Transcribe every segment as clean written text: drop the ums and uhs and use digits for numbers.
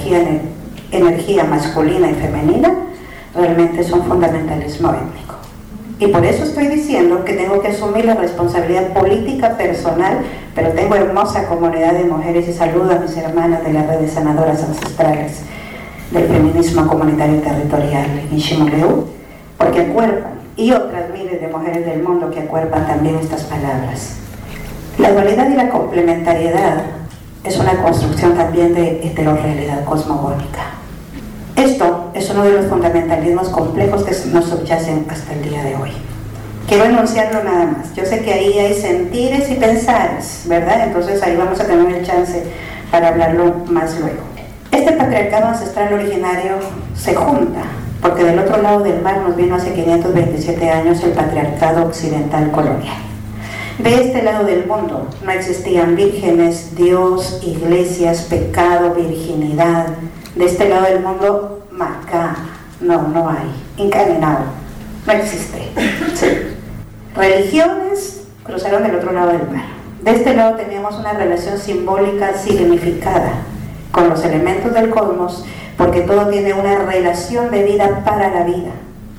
energía masculina y femenina, realmente es un fundamentalismo étnico. Y por eso estoy diciendo que tengo que asumir la responsabilidad política personal, pero tengo hermosa comunidad de mujeres y saludo a mis hermanas de la red de sanadoras ancestrales del feminismo comunitario y territorial en Ximoleu, porque acuerpan, y otras miles de mujeres del mundo que acuerpan también estas palabras. La dualidad y la complementariedad es una construcción también de heterorrealidad cosmogónica. Esto es uno de los fundamentalismos complejos que nos subyacen hasta el día de hoy. Quiero enunciarlo nada más. Yo sé que ahí hay sentires y pensares, ¿verdad? Entonces ahí vamos a tener el chance para hablarlo más luego. Este patriarcado ancestral originario se junta, porque del otro lado del mar nos vino hace 527 años el patriarcado occidental colonial. De este lado del mundo no existían vírgenes, Dios, iglesias, pecado, virginidad. De este lado del mundo, Macá, no hay, encadenado, no existe. Sí. Religiones cruzaron del otro lado del mar. De este lado teníamos una relación simbólica significada con los elementos del cosmos, porque todo tiene una relación de vida para la vida.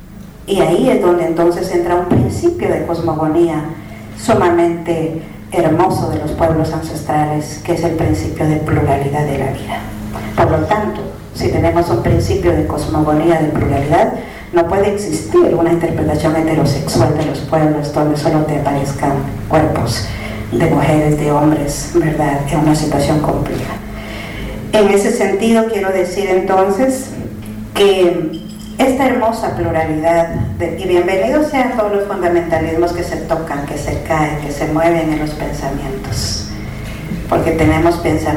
Y ahí es donde entonces entra un principio de cosmogonía sumamente hermoso de los pueblos ancestrales, que es el principio de pluralidad de la vida. Por lo tanto, si tenemos un principio de cosmogonía de pluralidad, no puede existir una interpretación heterosexual de los pueblos donde solo te aparezcan cuerpos de mujeres, de hombres, ¿verdad?, en una situación compleja. En ese sentido, quiero decir entonces que esta hermosa pluralidad, y bienvenidos sean todos los fundamentalismos que se tocan, que se caen, que se mueven en los pensamientos, porque tenemos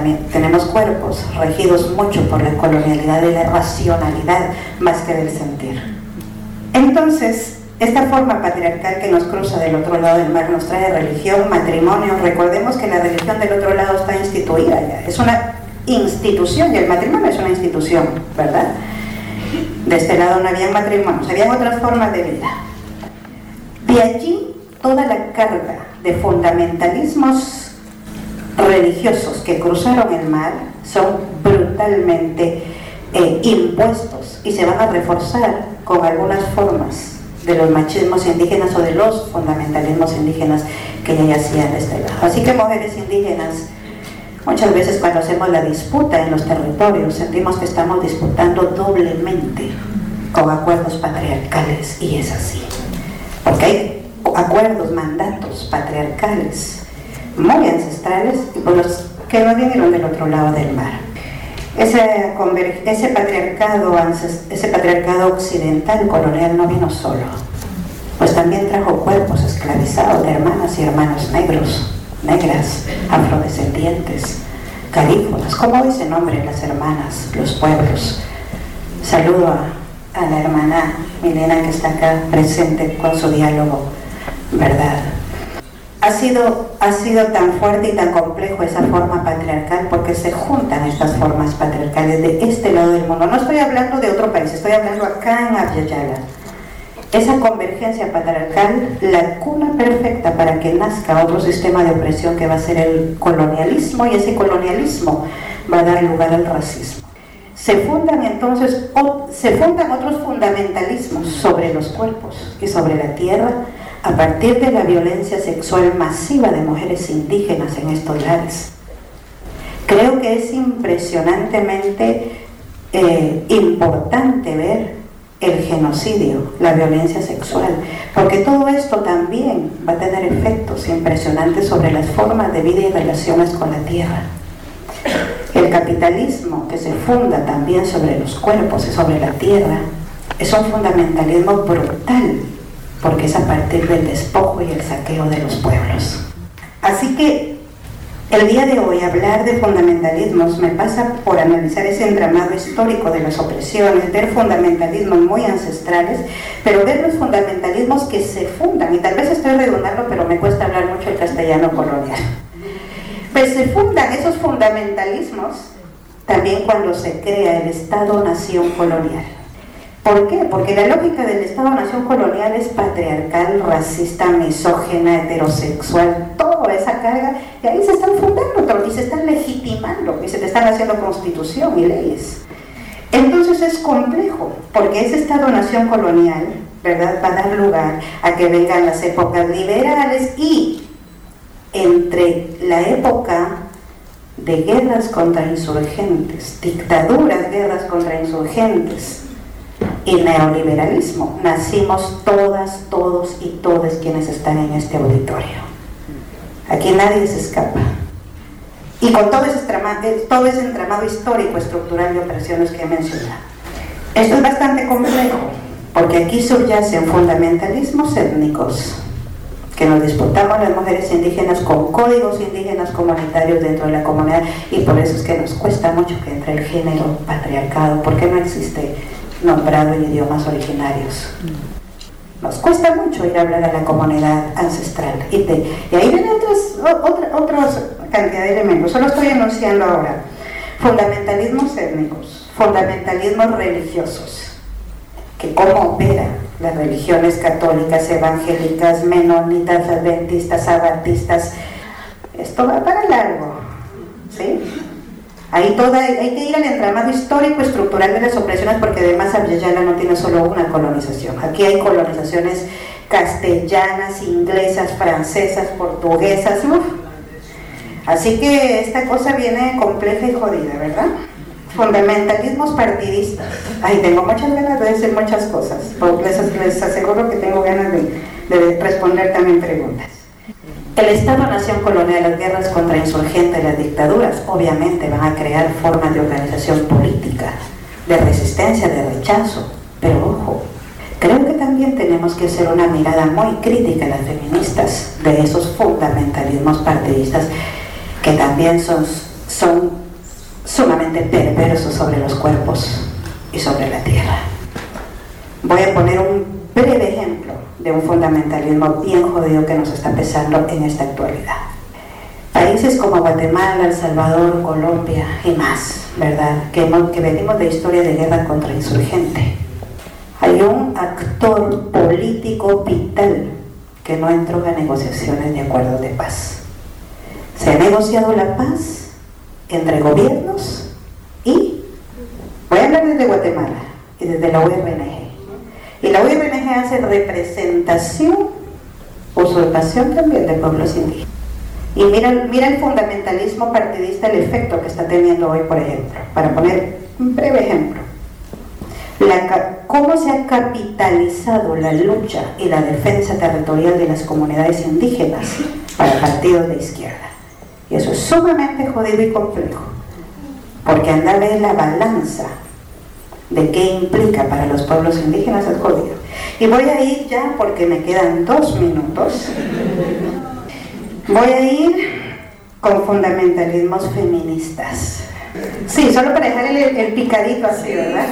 cuerpos regidos mucho por la colonialidad y la racionalidad más que del sentir. Entonces, esta forma patriarcal que nos cruza del otro lado del mar nos trae religión, matrimonio. Recordemos que la religión del otro lado está instituida ya, es una institución, y el matrimonio es una institución, ¿verdad? De este lado no había matrimonios, habían otras formas de vida. De allí toda la carga de fundamentalismos religiosos que cruzaron el mar son brutalmente impuestos y se van a reforzar con algunas formas de los machismos indígenas o de los fundamentalismos indígenas que ya yacían de este lado. Así que mujeres indígenas, muchas veces cuando hacemos la disputa en los territorios sentimos que estamos disputando doblemente con acuerdos patriarcales, y es así, porque hay acuerdos, mandatos patriarcales muy ancestrales y por los que no vinieron del otro lado del mar. Ese patriarcado occidental colonial no vino solo, pues también trajo cuerpos esclavizados de hermanas y hermanos negros, negras, afrodescendientes, garífunas, como hoy se nombren las hermanas, los pueblos. Saludo a la hermana Milena, que está acá presente con su diálogo, ¿verdad? Ha sido tan fuerte y tan complejo esa forma patriarcal porque se juntan estas formas patriarcales de este lado del mundo. No estoy hablando de otro país, estoy hablando acá en Abya Yala. Esa convergencia patriarcal, la cuna perfecta para que nazca otro sistema de opresión que va a ser el colonialismo, y ese colonialismo va a dar lugar al racismo. Se fundan otros fundamentalismos sobre los cuerpos y sobre la tierra a partir de la violencia sexual masiva de mujeres indígenas en estos lares. Creo que es impresionantemente importante ver el genocidio, la violencia sexual, porque todo esto también va a tener efectos impresionantes sobre las formas de vida y relaciones con la tierra. El capitalismo, que se funda también sobre los cuerpos y sobre la tierra, es un fundamentalismo brutal, porque es a partir del despojo y el saqueo de los pueblos. Así que el día de hoy hablar de fundamentalismos me pasa por analizar ese entramado histórico de las opresiones, ver fundamentalismos muy ancestrales, pero ver los fundamentalismos que se fundan, y tal vez estoy redundando, pero me cuesta hablar mucho el castellano colonial. Pues se fundan esos fundamentalismos también cuando se crea el Estado-Nación colonial. ¿Por qué? Porque la lógica del Estado-Nación colonial es patriarcal, racista, misógina, heterosexual, toda esa carga, y ahí se están fundando y se están legitimando, y se te están haciendo constitución y leyes. Entonces es complejo, porque ese Estado-Nación colonial, ¿verdad?, va a dar lugar a que vengan las épocas liberales, y entre la época de guerras contra insurgentes, dictaduras, guerras contra insurgentes, y neoliberalismo, nacimos todas, todos y todes quienes están en este auditorio. Aquí nadie se escapa. Y con todo ese entramado histórico, estructural de operaciones que he mencionado. Esto es bastante complejo, porque aquí subyacen fundamentalismos étnicos, que nos disputamos las mujeres indígenas con códigos indígenas comunitarios dentro de la comunidad, y por eso es que nos cuesta mucho que entre el género patriarcado, porque no existe nombrado en idiomas originarios. Nos cuesta mucho ir a hablar a la comunidad ancestral, y ahí vienen otras cantidad de elementos. Solo estoy enunciando ahora fundamentalismos étnicos, fundamentalismos religiosos, que cómo operan las religiones católicas, evangélicas, menonitas, adventistas, sabatistas. Esto va para largo, ¿sí? Hay que ir al entramado histórico estructural de las opresiones, porque además Abya no tiene solo una colonización. Aquí hay colonizaciones castellanas, inglesas, francesas, portuguesas. Así que esta cosa viene compleja y jodida, ¿verdad? Fundamentalismos partidistas. Ay, tengo muchas ganas de decir muchas cosas, porque les aseguro que tengo ganas de responder también preguntas. El Estado-Nación colonial, las guerras contra insurgentes, las dictaduras, obviamente van a crear formas de organización política, de resistencia, de rechazo. Pero ojo, creo que también tenemos que hacer una mirada muy crítica a las feministas de esos fundamentalismos partidistas, que también son sumamente perversos sobre los cuerpos y sobre la tierra. Voy a poner un breve ejemplo de un fundamentalismo bien jodido que nos está pesando en esta actualidad. Países como Guatemala, El Salvador, Colombia y más, ¿verdad?, que venimos de historia de guerra contra insurgente. Hay un actor político vital que no entró en negociaciones de acuerdos de paz. Se ha negociado la paz entre gobiernos y, voy a hablar desde Guatemala y desde la URNG. Y la URNG hace representación, usurpación también de pueblos indígenas. Y mira el fundamentalismo partidista, el efecto que está teniendo hoy, por ejemplo, para poner un breve ejemplo. Cómo se ha capitalizado la lucha y la defensa territorial de las comunidades indígenas para partidos de izquierda. Y eso es sumamente jodido y complejo, porque andar a ver la balanza de qué implica para los pueblos indígenas es jodido. Y voy a ir ya, porque me quedan 2 minutos, voy a ir con fundamentalismos feministas. Sí, solo para dejar el picadito así, ¿verdad?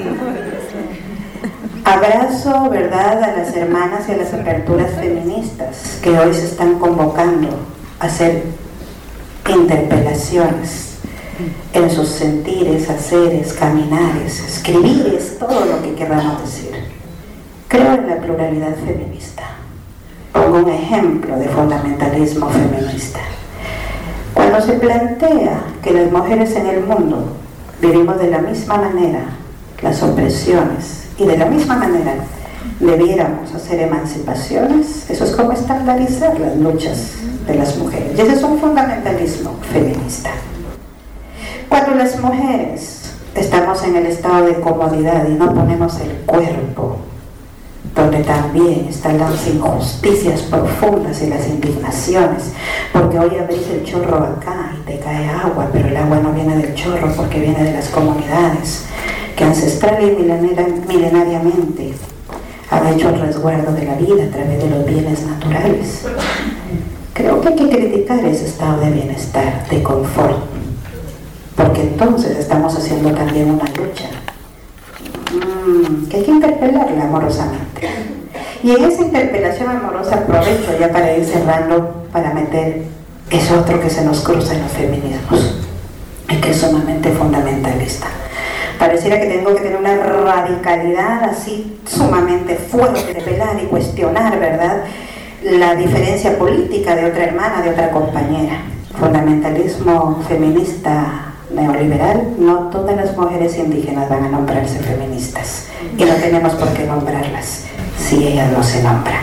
Abrazo, ¿verdad?, a las hermanas y a las aperturas feministas que hoy se están convocando a hacer interpelaciones en sus sentires, haceres, caminares, escribires, todo lo que queramos decir. Creo en la pluralidad feminista. Pongo un ejemplo de fundamentalismo feminista. Cuando se plantea que las mujeres en el mundo vivimos de la misma manera las opresiones, y de la misma manera debiéramos hacer emancipaciones, eso es como estandarizar las luchas de las mujeres. Y ese es un fundamentalismo feminista. Cuando las mujeres estamos en el estado de comodidad y no ponemos el cuerpo, donde también están las injusticias profundas y las indignaciones, porque hoy abrís el chorro acá y te cae agua, pero el agua no viene del chorro porque viene de las comunidades que ancestral y milenariamente han hecho el resguardo de la vida a través de los bienes naturales. Creo que hay que criticar ese estado de bienestar, de confort, porque entonces estamos haciendo también una lucha que hay que interpelarla amorosamente. Y en esa interpelación amorosa aprovecho ya para ir cerrando, para meter eso otro que se nos cruza en los feminismos y que es sumamente fundamentalista. Pareciera que tengo que tener una radicalidad así sumamente fuerte, de velar y cuestionar, ¿verdad?, la diferencia política de otra hermana, de otra compañera. Fundamentalismo feminista neoliberal, no todas las mujeres indígenas van a nombrarse feministas y no tenemos por qué nombrarlas si ellas no se nombran.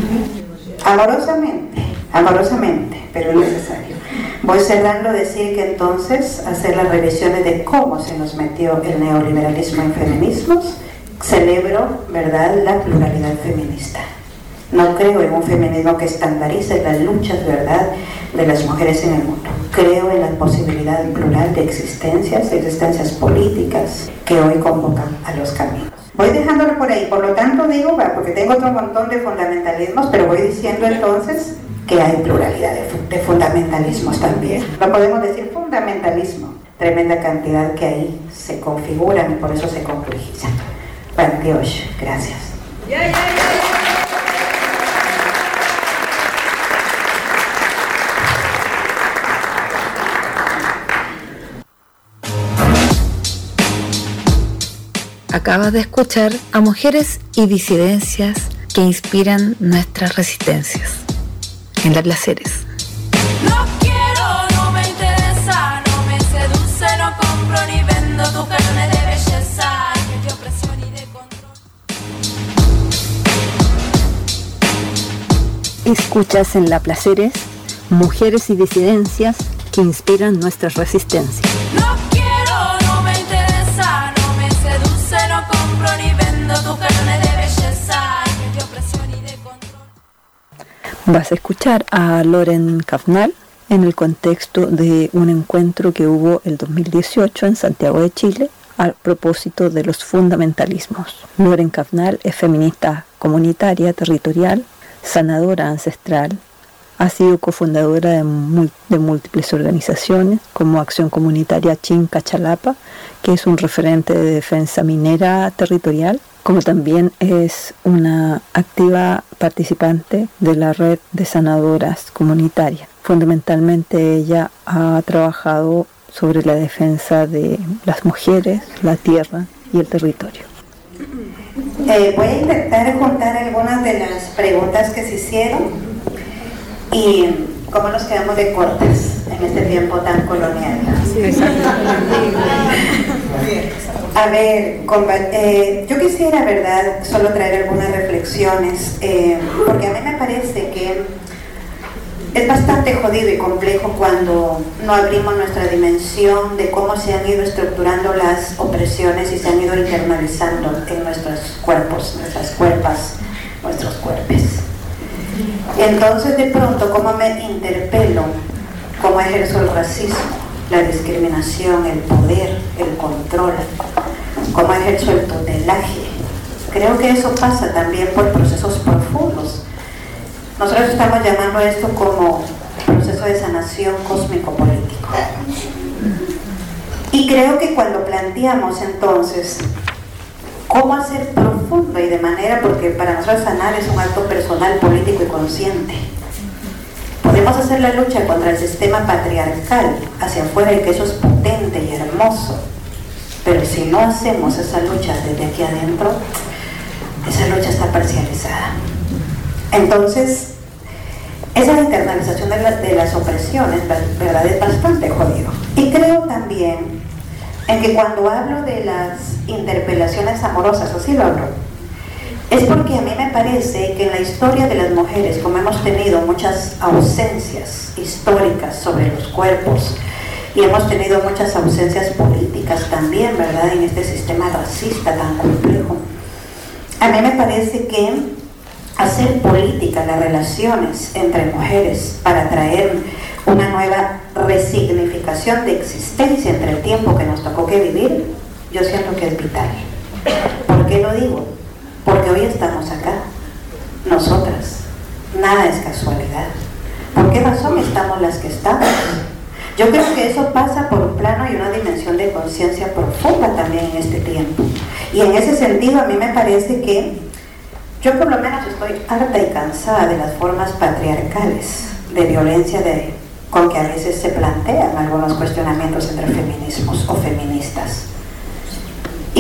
Amorosamente, pero es necesario. Voy cerrando decir que entonces hacer las revisiones de cómo se nos metió el neoliberalismo en feminismos. Celebro, ¿verdad?, la pluralidad feminista. No creo en un feminismo que estandarice las luchas, ¿verdad?, de las mujeres en el mundo. Creo en la posibilidad plural de existencias políticas que hoy convocan a los caminos. Voy dejándolo por ahí, por lo tanto digo, porque tengo otro montón de fundamentalismos, pero voy diciendo entonces que hay pluralidad de fundamentalismos también. No podemos decir fundamentalismo, tremenda cantidad que ahí se configuran y por eso se complejizan. Bueno, Dios, gracias. Acabas de escuchar a Mujeres y Disidencias que inspiran nuestras resistencias en La Placeres. No quiero, no me interesa, no me seduce, no compro ni vendo tu carne de belleza, de opresión y de control. Escuchas en La Placeres Mujeres y Disidencias que inspiran nuestras resistencias. No quiero, no me interesa, no me seduce, no compro ni vendo tu carne de belleza, de opresión y de control. Vas a escuchar a Loren Cafnal en el contexto de un encuentro que hubo el 2018 en Santiago de Chile a propósito de los fundamentalismos. Loren Cafnal es feminista comunitaria, territorial, sanadora ancestral, ha sido cofundadora de múltiples organizaciones como Acción Comunitaria Chinca Chalapa, que es un referente de defensa minera territorial, como también es una activa participante de la red de sanadoras comunitarias. Fundamentalmente ella ha trabajado sobre la defensa de las mujeres, la tierra y el territorio. Voy a intentar juntar algunas de las preguntas que se hicieron y cómo nos quedamos de cortas en este tiempo tan colonial. A ver, yo quisiera, ¿verdad?, solo traer algunas reflexiones, porque a mí me parece que es bastante jodido y complejo cuando no abrimos nuestra dimensión de cómo se han ido estructurando las opresiones y se han ido internalizando en nuestros cuerpos, nuestras cuerpas, nuestros cuerpos. Entonces, de pronto, ¿cómo me interpelo? ¿Cómo ejerzo el racismo, la discriminación, el poder, el control? ¿Cómo ejerzo el tutelaje? Creo que eso pasa también por procesos profundos. Nosotros estamos llamando esto como proceso de sanación cósmico-político. Y creo que cuando planteamos entonces cómo hacer profundo y de manera, porque para nosotros sanar es un acto personal, político y consciente. Podemos hacer la lucha contra el sistema patriarcal hacia afuera y que eso es potente y hermoso, pero si no hacemos esa lucha desde aquí adentro, esa lucha está parcializada. Entonces, esa internalización de las opresiones, ¿verdad?, es bastante jodido. Y creo también en que cuando hablo de las interpelaciones amorosas, así lo hablo, es porque a mí me parece que en la historia de las mujeres, como hemos tenido muchas ausencias históricas sobre los cuerpos, y hemos tenido muchas ausencias políticas también, ¿verdad?, en este sistema racista tan complejo, a mí me parece que hacer política, las relaciones entre mujeres para traer una nueva resignificación de existencia entre el tiempo que nos tocó que vivir, yo siento que es vital. ¿Por qué lo digo? Porque hoy estamos acá, nosotras. Nada es casualidad. ¿Por qué razón estamos las que estamos? Yo creo que eso pasa por un plano y una dimensión de conciencia profunda también en este tiempo. Y en ese sentido a mí me parece que yo por lo menos estoy harta y cansada de las formas patriarcales de violencia con que a veces se plantean algunos cuestionamientos entre feminismos o feministas.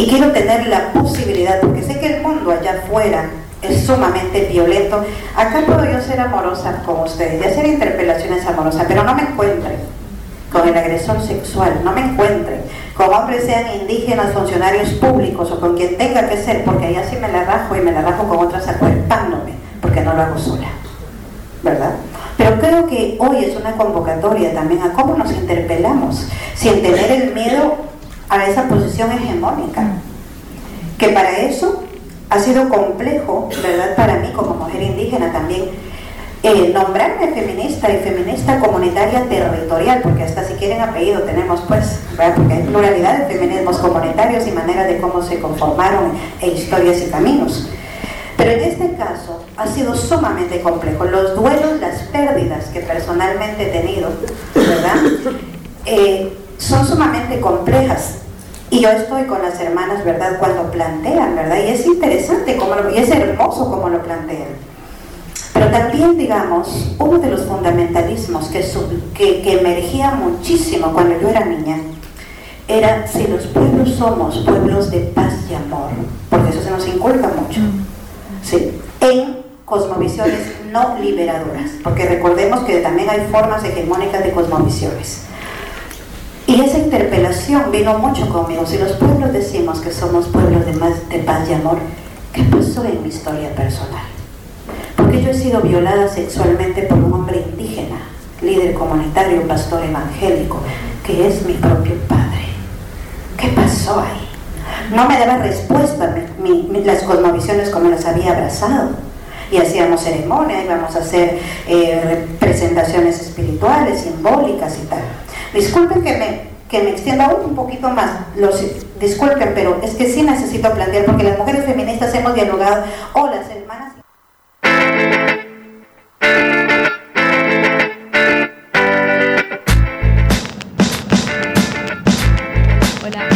y quiero tener la posibilidad, porque sé que el mundo allá afuera es sumamente violento. Acá puedo yo ser amorosa con ustedes y hacer interpelaciones amorosas, pero no me encuentren con el agresor sexual, no me encuentren con hombres, sean indígenas, funcionarios públicos o con quien tenga que ser, porque allá sí me la rajo, y me la rajo con otras acuerpándome, porque no lo hago sola, ¿verdad? Pero creo que hoy es una convocatoria también a cómo nos interpelamos sin tener el miedo a esa posición hegemónica, que para eso ha sido complejo, ¿verdad? Para mí como mujer indígena también, nombrarme feminista y feminista comunitaria territorial, porque hasta si quieren apellido tenemos, pues, ¿verdad? Porque hay pluralidad de feminismos comunitarios y maneras de cómo se conformaron, e historias y caminos. Pero en este caso ha sido sumamente complejo. Los duelos, las pérdidas que personalmente he tenido, ¿verdad? Son sumamente complejas. Y yo estoy con las hermanas, ¿verdad?, cuando plantean, ¿verdad? Y es interesante y es hermoso cómo lo plantean. Pero también, digamos, uno de los fundamentalismos que emergía muchísimo cuando yo era niña era si los pueblos somos pueblos de paz y amor, porque eso se nos inculca mucho, ¿sí? En cosmovisiones no liberadoras, porque recordemos que también hay formas hegemónicas de cosmovisiones. Y esa interpelación vino mucho conmigo. Si los pueblos decimos que somos pueblos de paz y amor, ¿qué pasó en mi historia personal? Porque yo he sido violada sexualmente por un hombre indígena, líder comunitario, pastor evangélico, que es mi propio padre. ¿Qué pasó ahí? No me daba respuesta las cosmovisiones como las había abrazado. Y hacíamos ceremonias, íbamos a hacer presentaciones espirituales, simbólicas y tal. Disculpen que me extienda un poquito más, disculpen, pero es que sí necesito plantear, porque las mujeres feministas hemos dialogado, o las hermanas... Hola.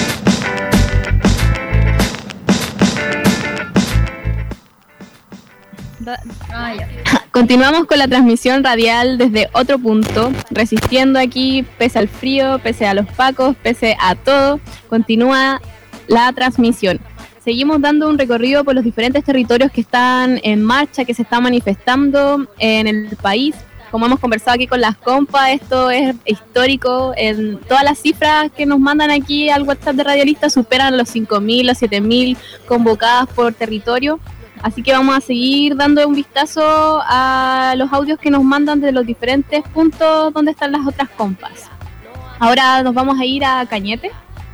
Continuamos con la transmisión radial desde otro punto, resistiendo aquí, pese al frío, pese a los pacos, pese a todo, continúa la transmisión. Seguimos dando un recorrido por los diferentes territorios que están en marcha, que se están manifestando en el país. Como hemos conversado aquí con las compas, esto es histórico. En todas las cifras que nos mandan aquí al WhatsApp de Radialistas superan los 5.000, los 7.000 convocadas por territorio. Así que vamos a seguir dando un vistazo a los audios que nos mandan de los diferentes puntos donde están las otras compas. Ahora nos vamos a ir a Cañete.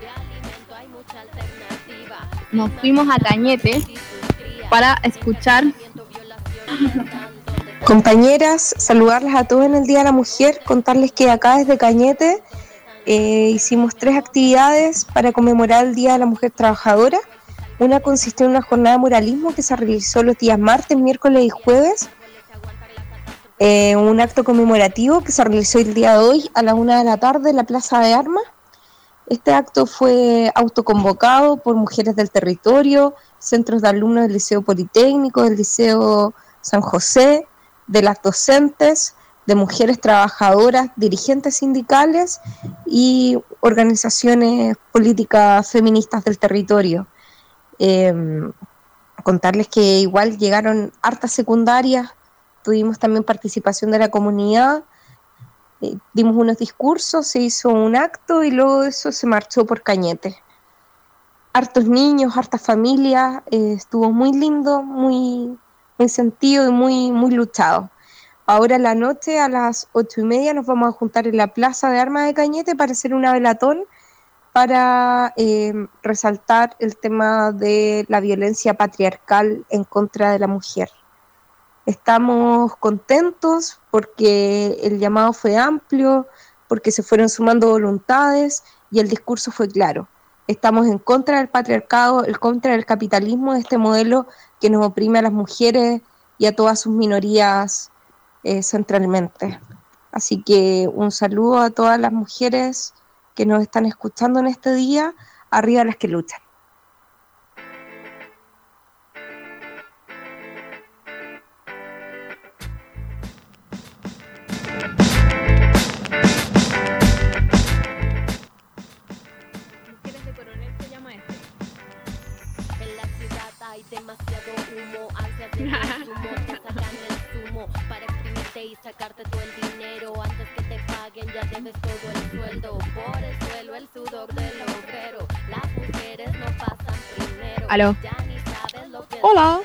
Nos fuimos a Cañete para escuchar. Compañeras, saludarlas a todos en el Día de la Mujer, contarles que acá desde Cañete hicimos 3 actividades para conmemorar el Día de la Mujer Trabajadora. Una consistió en una jornada de muralismo que se realizó los días martes, miércoles y jueves. Un acto conmemorativo que se realizó el día de hoy a las 1 de la tarde en la Plaza de Armas. Este acto fue autoconvocado por mujeres del territorio, centros de alumnos del Liceo Politécnico, del Liceo San José, de las docentes, de mujeres trabajadoras, dirigentes sindicales y organizaciones políticas feministas del territorio. Contarles que igual llegaron hartas secundarias, tuvimos también participación de la comunidad, dimos unos discursos, se hizo un acto y luego de eso se marchó por Cañete. Hartos niños, hartas familias, estuvo muy lindo, muy sentido y muy luchado. Ahora en la noche a las 8:30 nos vamos a juntar en la Plaza de Armas de Cañete para hacer una velatón para resaltar el tema de la violencia patriarcal en contra de la mujer. Estamos contentos porque el llamado fue amplio, porque se fueron sumando voluntades y el discurso fue claro. Estamos en contra del patriarcado, en contra del capitalismo, de este modelo que nos oprime a las mujeres y a todas sus minorías centralmente. Así que un saludo a todas las mujeres que nos están escuchando en este día, arriba las que luchan. Mujeres de Coronel se llama este. demasiado humo, ansias de consumo, te sacan el zumo para exprimirte y sacarte todo el dinero. Antes que te paguen ya debes todo el sueldo. Por el suelo el sudor del obrero. Las mujeres no pasan primero. Aló. Ya ni sabes lo que Hola.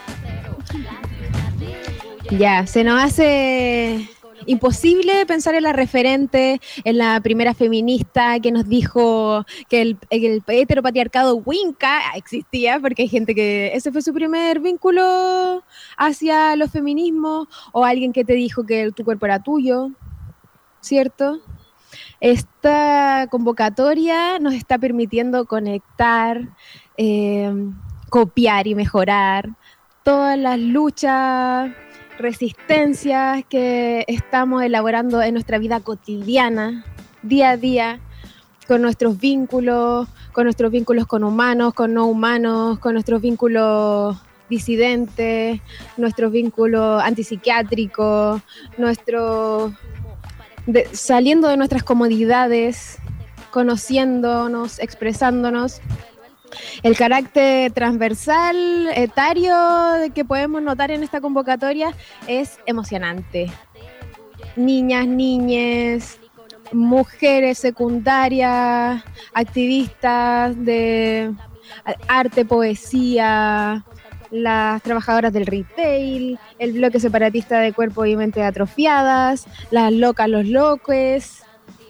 es Ya, se nos hace imposible pensar en la referente, en la primera feminista que nos dijo que el heteropatriarcado winca existía, porque hay gente que ese fue su primer vínculo hacia los feminismos, o alguien que te dijo que tu cuerpo era tuyo, ¿cierto? Esta convocatoria nos está permitiendo conectar, copiar y mejorar todas las luchas, resistencias que estamos elaborando en nuestra vida cotidiana, día a día, con nuestros vínculos con humanos, con no humanos, con nuestros vínculos disidentes, nuestros vínculos antipsiquiátricos, saliendo de nuestras comodidades, conociéndonos, expresándonos. El carácter transversal, etario que podemos notar en esta convocatoria es emocionante. Niñas, niñes, mujeres secundarias, activistas de arte, poesía, las trabajadoras del retail, el bloque separatista de cuerpo y mente atrofiadas, las locas, los loques,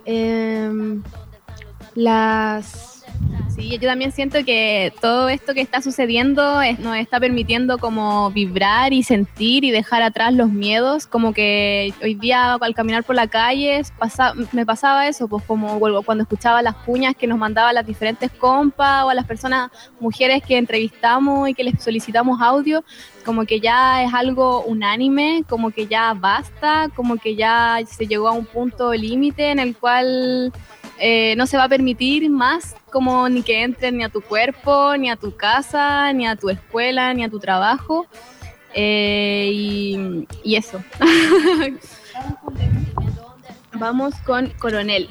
Sí, yo también siento que todo esto que está sucediendo nos está permitiendo como vibrar y sentir y dejar atrás los miedos, como que hoy día al caminar por la calle me pasaba eso, pues como cuando escuchaba las cuñas que nos mandaban las diferentes compas o a las personas, mujeres que entrevistamos y que les solicitamos audio, como que ya es algo unánime, como que ya basta, como que ya se llegó a un punto límite en el cual no se va a permitir más como ni que entren ni a tu cuerpo, ni a tu casa, ni a tu escuela, ni a tu trabajo. Y eso. Vamos con Coronel.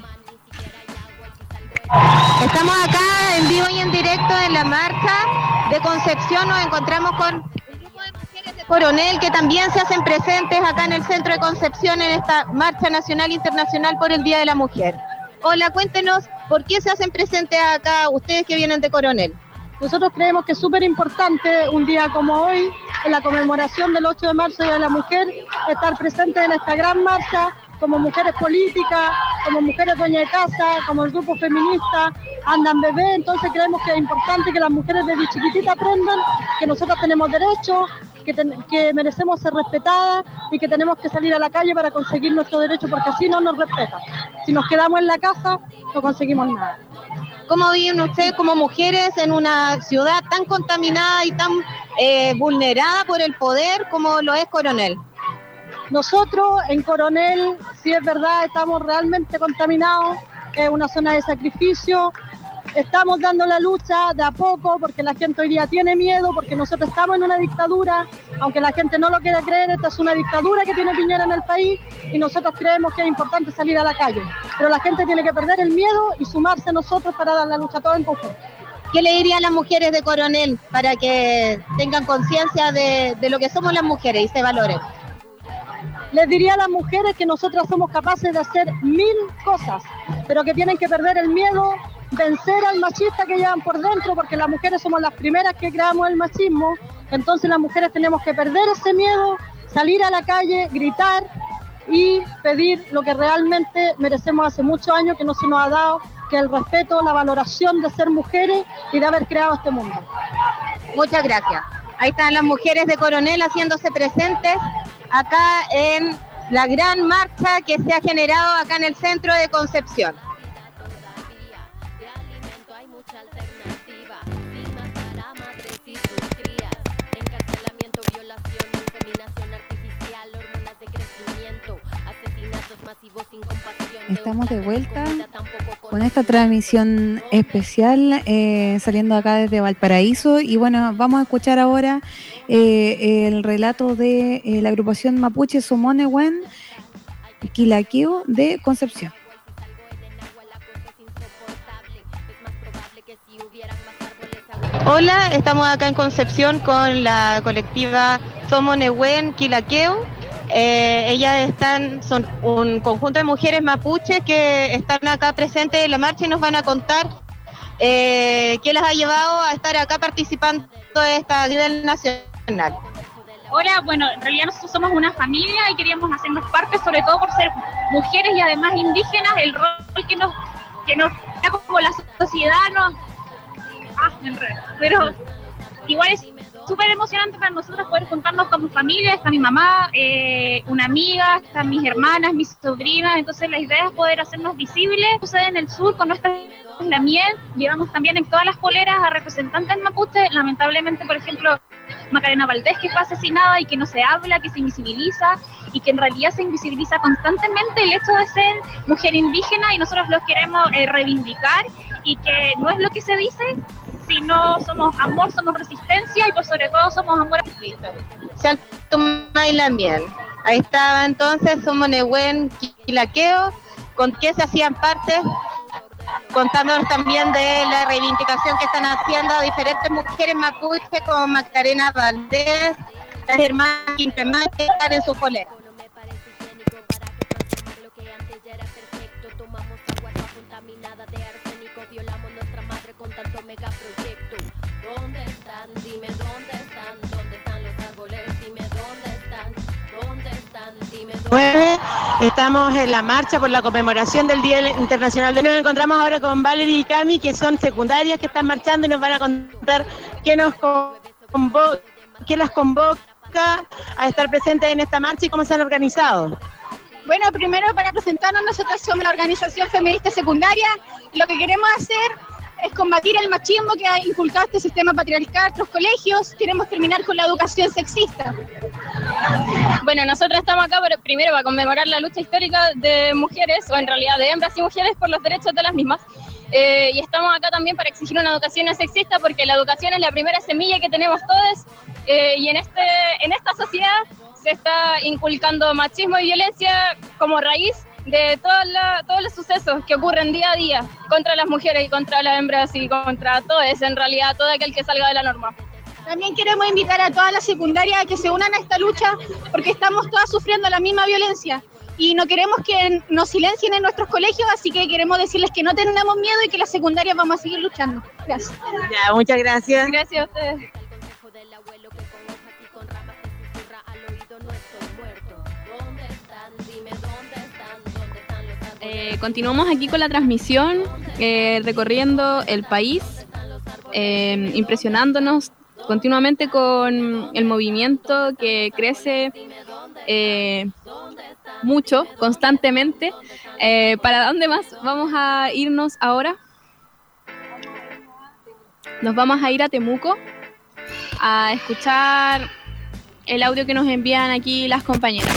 Estamos acá en vivo y en directo en la marcha de Concepción. Nos encontramos con un grupo de mujeres de Coronel que también se hacen presentes acá en el centro de Concepción en esta marcha nacional e internacional por el Día de la Mujer. Hola, cuéntenos, ¿por qué se hacen presentes acá ustedes que vienen de Coronel? Nosotros creemos que es súper importante un día como hoy, en la conmemoración del 8 de marzo, Día de la Mujer, estar presentes en esta gran marcha como mujeres políticas, como mujeres dueñas de casa, como el grupo feminista, Andan Bebé. Entonces creemos que es importante que las mujeres desde chiquititas aprendan que nosotros tenemos derechos, que merecemos ser respetadas y que tenemos que salir a la calle para conseguir nuestro derecho, porque así no nos respetan. Si nos quedamos en la casa, no conseguimos nada. ¿Cómo viven ustedes como mujeres en una ciudad tan contaminada y tan vulnerada por el poder como lo es Coronel? Nosotros en Coronel, si es verdad, estamos realmente contaminados, es una zona de sacrificio. Estamos dando la lucha de a poco porque la gente hoy día tiene miedo, porque nosotros estamos en una dictadura, aunque la gente no lo quiera creer, esta es una dictadura que tiene Piñera en el país y nosotros creemos que es importante salir a la calle. Pero la gente tiene que perder el miedo y sumarse a nosotros para dar la lucha todo en conjunto. ¿Qué le dirían a las mujeres de Coronel para que tengan conciencia de lo que somos las mujeres y se valoren? Les diría a las mujeres que nosotras somos capaces de hacer 1000 cosas, pero que tienen que perder el miedo, vencer al machista que llevan por dentro, porque las mujeres somos las primeras que creamos el machismo. Entonces las mujeres tenemos que perder ese miedo, salir a la calle, gritar y pedir lo que realmente merecemos hace muchos años que no se nos ha dado, que es el respeto, la valoración de ser mujeres y de haber creado este mundo. Muchas gracias. Ahí están las mujeres de Coronel haciéndose presentes acá en la gran marcha que se ha generado acá en el centro de Concepción. Estamos de vuelta con esta transmisión especial saliendo acá desde Valparaíso y bueno, vamos a escuchar ahora el relato de la agrupación mapuche Somonehuen Quilaqueo de Concepción. Hola, estamos acá en Concepción con la colectiva Somos Nehuen Quilaqueo. Ellas son un conjunto de mujeres mapuches que están acá presentes en la marcha y nos van a contar qué las ha llevado a estar acá participando de esta nivel nacional. Hola, bueno, en realidad nosotros somos una familia y queríamos hacernos parte, sobre todo por ser mujeres y además indígenas, el rol que nos da como la sociedad nos... me enredo. Pero igual es súper emocionante para nosotros poder juntarnos como familia. Está mi mamá, una amiga, están mis hermanas, mis sobrinas, entonces la idea es poder hacernos visibles. Sucede en el sur con nuestra la miel, llevamos también en todas las poleras a representantes mapuches. Lamentablemente, por ejemplo, Macarena Valdés, que fue asesinada y que no se habla, que se invisibiliza y que en realidad se invisibiliza constantemente el hecho de ser mujer indígena, y nosotros lo queremos reivindicar, y que no es lo que se dice, sino somos amor, somos resistencia y por sobre todo somos amor a Cristo. Salto Mailamiel. Ahí estaba entonces, Somos Nehuen Quilaqueo, con que se hacían parte, contándonos también de la reivindicación que están haciendo diferentes mujeres mapuches como Macarena Valdés, las hermanas Quintemán, que están en su polera. ¿Dónde están? Dime dónde están. ¿Dónde están los árboles? Dime dónde están. ¿Dónde están? Dime dónde están. Estamos en la marcha por la conmemoración del Día Internacional de... Nos encontramos ahora con Valerie y Cami, que son secundarias que están marchando, y nos van a contar qué las convoca a estar presentes en esta marcha y cómo se han organizado. Bueno, primero para presentarnos, nosotros somos la organización feminista secundaria. Lo que queremos hacer es combatir el machismo que ha inculcado este sistema patriarcal en nuestros colegios. Queremos terminar con la educación sexista. Bueno, nosotros estamos acá primero para conmemorar la lucha histórica de mujeres, o en realidad de hembras y mujeres, por los derechos de las mismas. Y estamos acá también para exigir una educación no sexista, porque la educación es la primera semilla que tenemos todos, y en esta sociedad se está inculcando machismo y violencia como raíz de todos los sucesos que ocurren día a día contra las mujeres y contra las hembras y contra todos, en realidad todo aquel que salga de la norma. También queremos invitar a todas las secundarias a que se unan a esta lucha, porque estamos todas sufriendo la misma violencia y no queremos que nos silencien en nuestros colegios, así que queremos decirles que no tengamos miedo y que las secundarias vamos a seguir luchando. Gracias. Ya, muchas gracias. Gracias a ustedes. Continuamos aquí con la transmisión, recorriendo el país, impresionándonos continuamente con el movimiento que crece mucho, constantemente. ¿Para dónde más vamos a irnos ahora? Nos vamos a ir a Temuco a escuchar el audio que nos envían aquí las compañeras.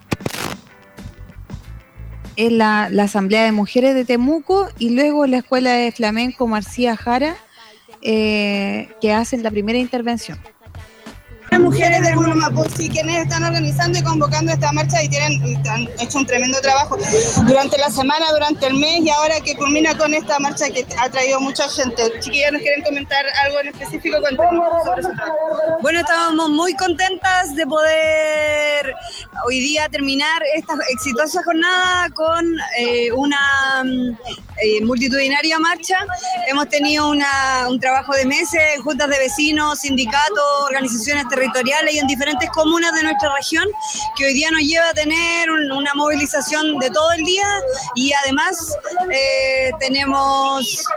Es la Asamblea de Mujeres de Temuco y luego la Escuela de Flamenco Marcía Jara, que hacen la primera intervención. Las mujeres del pueblo mapuche, quienes están organizando y convocando esta marcha y han hecho un tremendo trabajo durante la semana, durante el mes, y ahora que culmina con esta marcha que ha traído mucha gente. Chiquillas, ¿nos quieren comentar algo en específico sobre su trabajo? Bueno, estábamos muy contentas de poder hoy día terminar esta exitosa jornada con una multitudinaria marcha. Hemos tenido un trabajo de meses en juntas de vecinos, sindicatos, organizaciones territoriales y en diferentes comunas de nuestra región, que hoy día nos lleva a tener una movilización de todo el día, y además tenemos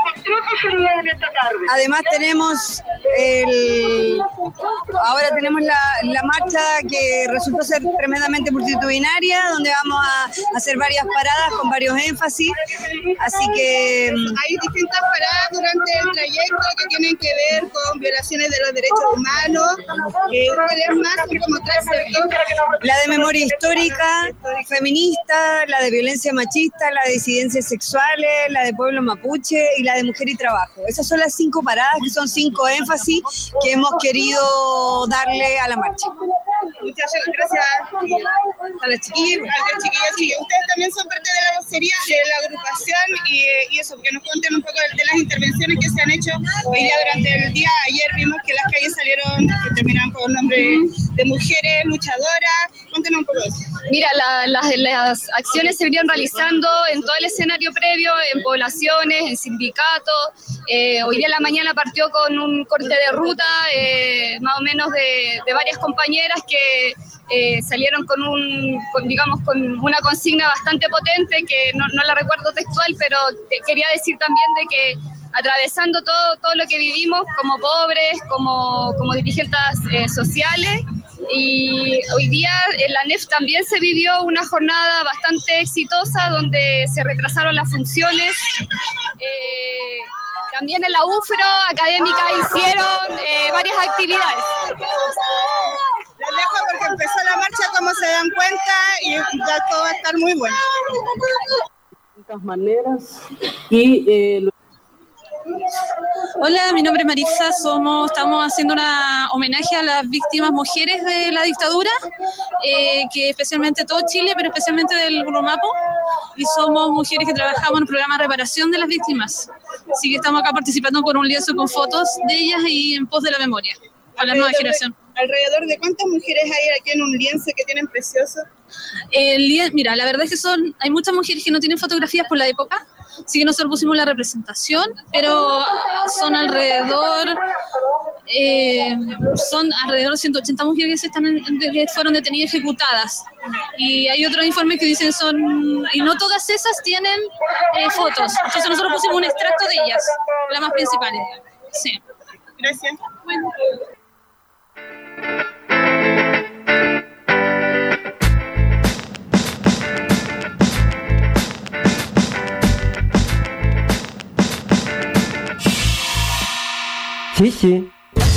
ahora tenemos la marcha que resultó ser tremendamente multitudinaria, donde vamos a hacer varias paradas con varios énfasis, así que hay distintas paradas durante el trayecto que tienen que ver con violaciones de los derechos humanos. ¿Cuál es más? Como tres sectores. La de memoria histórica, feminista, la de violencia machista, la de disidencias sexuales, la de pueblo mapuche y la de mujer y trabajo. Esas son las 5 paradas, que son 5 énfasis que hemos querido darle a la marcha. Muchas gracias a las chiquillas. Ustedes también son parte de la vocería de la agrupación y eso, que nos cuenten un poco de las intervenciones que se han hecho hoy día durante el día. Ayer vimos que las calles salieron, que terminaron con nombres de mujeres luchadoras. Cuéntenos un poco de eso. Mira, las acciones se venían realizando en todo el escenario previo, en poblaciones, en sindicatos. Hoy día en la mañana partió con un corte de ruta, más o menos de varias compañeras que salieron con una consigna bastante potente, que no la recuerdo textual, pero quería decir también de que atravesando todo lo que vivimos como pobres, como dirigentes sociales, y hoy día en la NEF también se vivió una jornada bastante exitosa donde se retrasaron las funciones. También en la UFRO académica hicieron varias actividades. Les dejo porque empezó la marcha, como se dan cuenta, y ya todo va a estar muy bueno. De todas maneras, y Hola, mi nombre es Marisa, estamos haciendo un homenaje a las víctimas mujeres de la dictadura, que especialmente todo Chile, pero especialmente del Gurumapo, y somos mujeres que trabajamos en el programa de reparación de las víctimas. Así que estamos acá participando con un lienzo con fotos de ellas y en pos de la memoria, para la nueva generación. ¿Alrededor de cuántas mujeres hay aquí en un lienzo que tienen precioso? Mira, la verdad es que hay muchas mujeres que no tienen fotografías por la época, así que nosotros pusimos la representación, pero son alrededor de 180 mujeres que fueron detenidas y ejecutadas. Y hay otros informes que dicen y no todas esas tienen fotos. Entonces nosotros pusimos un extracto de ellas, las más principales. Sí. Gracias. Bueno. Sí.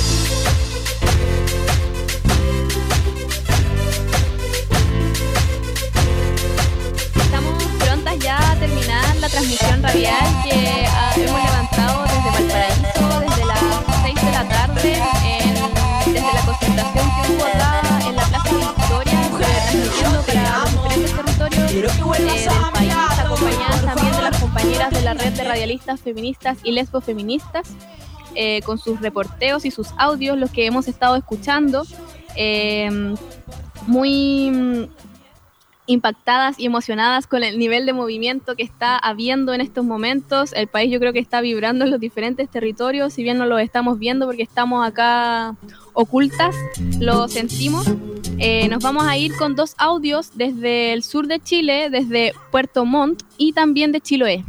Estamos prontas ya a terminar la transmisión radial que hemos levantado desde Valparaíso desde las 6 de la tarde desde la concentración que hubo acá en la Plaza Victoria, transmitiendo para los diferentes territorios del país, acompañadas también de las compañeras de la red de radialistas feministas y lesbofeministas, con sus reporteos y sus audios, los que hemos estado escuchando, muy impactadas y emocionadas con el nivel de movimiento que está habiendo en estos momentos. El país yo creo que está vibrando en los diferentes territorios, si bien no lo estamos viendo porque estamos acá ocultas, lo sentimos. Nos vamos a ir con 2 audios desde el sur de Chile, desde Puerto Montt y también de Chiloé.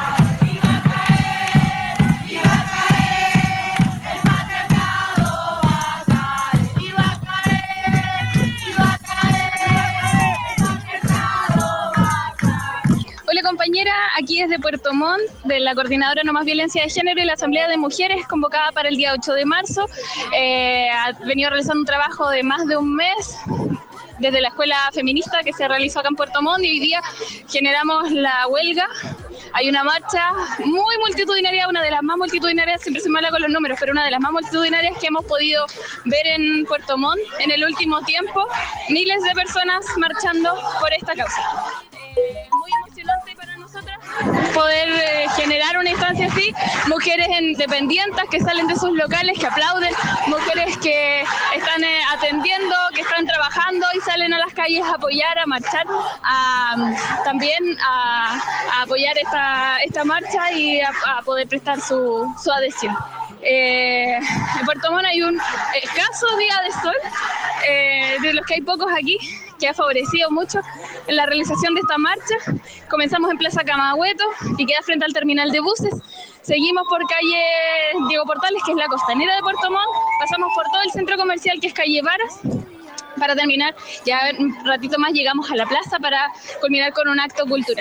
Hola compañera, aquí desde Puerto Montt, de la Coordinadora No Más Violencia de Género y la Asamblea de Mujeres convocada para el día 8 de marzo. Ha venido realizando un trabajo de más de un mes desde la escuela feminista que se realizó acá en Puerto Montt, y hoy día generamos la huelga. Hay una marcha muy multitudinaria, una de las más multitudinarias, siempre se me habla con los números, pero una de las más multitudinarias que hemos podido ver en Puerto Montt en el último tiempo. Miles de personas marchando por esta causa. Muy emocionante para nosotras poder generar una instancia así, mujeres independientes que salen de sus locales, que aplauden, mujeres que están atendiendo, que están trabajando y salen a las calles a apoyar, a marchar, también a apoyar esta marcha y a poder prestar su adhesión. En Puerto Montt hay un escaso día de sol, de los que hay pocos aquí, que ha favorecido mucho en la realización de esta marcha. Comenzamos en Plaza Camagüeto, que queda frente al terminal de buses. Seguimos por calle Diego Portales, que es la costanera de Puerto Montt. Pasamos por todo el centro comercial, que es calle Varas, para terminar, ya un ratito más llegamos a la plaza para culminar con un acto cultural.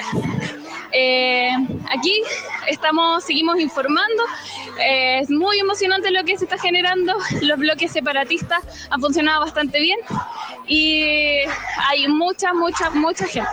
Aquí seguimos informando. Es muy emocionante lo que se está generando. Los bloques separatistas han funcionado bastante bien y hay mucha gente.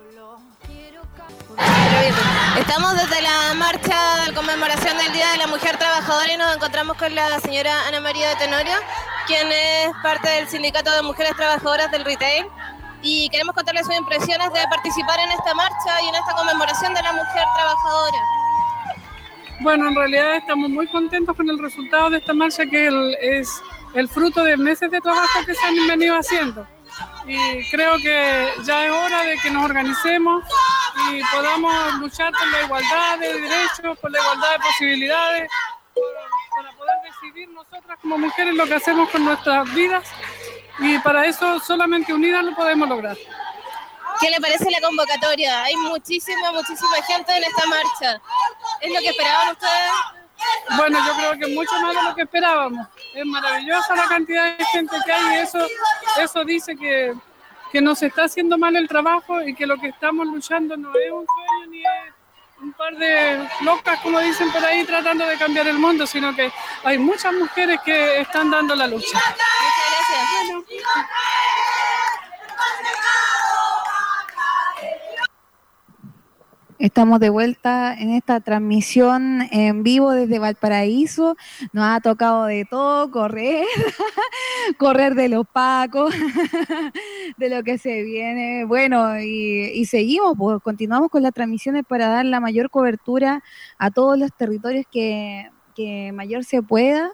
Estamos desde la marcha de conmemoración del Día de la Mujer Trabajadora y nos encontramos con la señora Ana María de Tenorio. quien es parte del Sindicato de Mujeres Trabajadoras del Retail, y queremos contarles sus impresiones de participar en esta marcha y en esta conmemoración de la mujer trabajadora. Bueno, en realidad estamos muy contentos con el resultado de esta marcha, que es el fruto de meses de trabajo que se han venido haciendo. Y creo que ya es hora de que nos organicemos y podamos luchar por la igualdad de derechos, por la igualdad de posibilidades, para poder decidir nosotras como mujeres lo que hacemos con nuestras vidas, y para eso solamente unidas lo podemos lograr. ¿Qué le parece la convocatoria? Hay muchísima gente en esta marcha. ¿Es lo que esperaban ustedes? Bueno, yo creo que mucho más de lo que esperábamos. Es maravillosa la cantidad de gente que hay, y eso dice que no se está haciendo mal el trabajo y que lo que estamos luchando no es un sueño ni es un par de locas, como dicen por ahí, tratando de cambiar el mundo, sino que hay muchas mujeres que están dando la lucha. Muchas gracias. Bueno. Estamos de vuelta en esta transmisión en vivo desde Valparaíso. Nos ha tocado de todo, correr de los pacos, de lo que se viene. Bueno, y seguimos, pues continuamos con las transmisiones para dar la mayor cobertura a todos los territorios que mayor se pueda,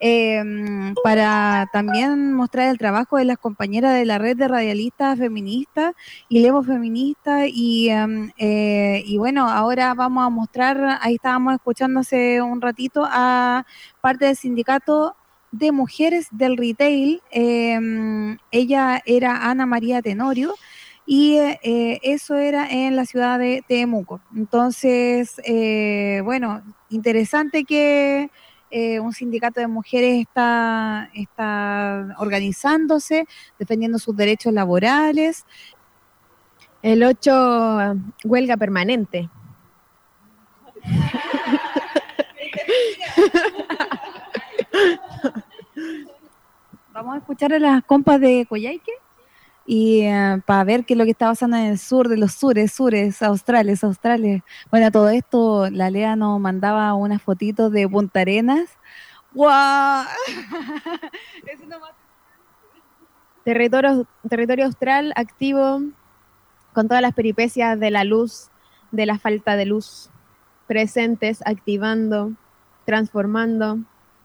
para también mostrar el trabajo de las compañeras de la red de radialistas feministas y Levo Feminista, y bueno, ahora vamos a mostrar, ahí estábamos escuchando hace un ratito a parte del sindicato de mujeres del retail. Ella era Ana María Tenorio, y eso era en la ciudad de Temuco. Entonces, bueno, interesante que un sindicato de mujeres está organizándose, defendiendo sus derechos laborales. El 8, huelga permanente. Vamos a escuchar a las compas de Coyhaique y para ver qué es lo que está pasando en el sur de los sures australes. Bueno, todo esto, la Lea nos mandaba unas fotitos de Punta Arenas. ¡Guau! Territorio austral activo, con todas las peripecias de la luz, de la falta de luz, presentes, activando, transformando.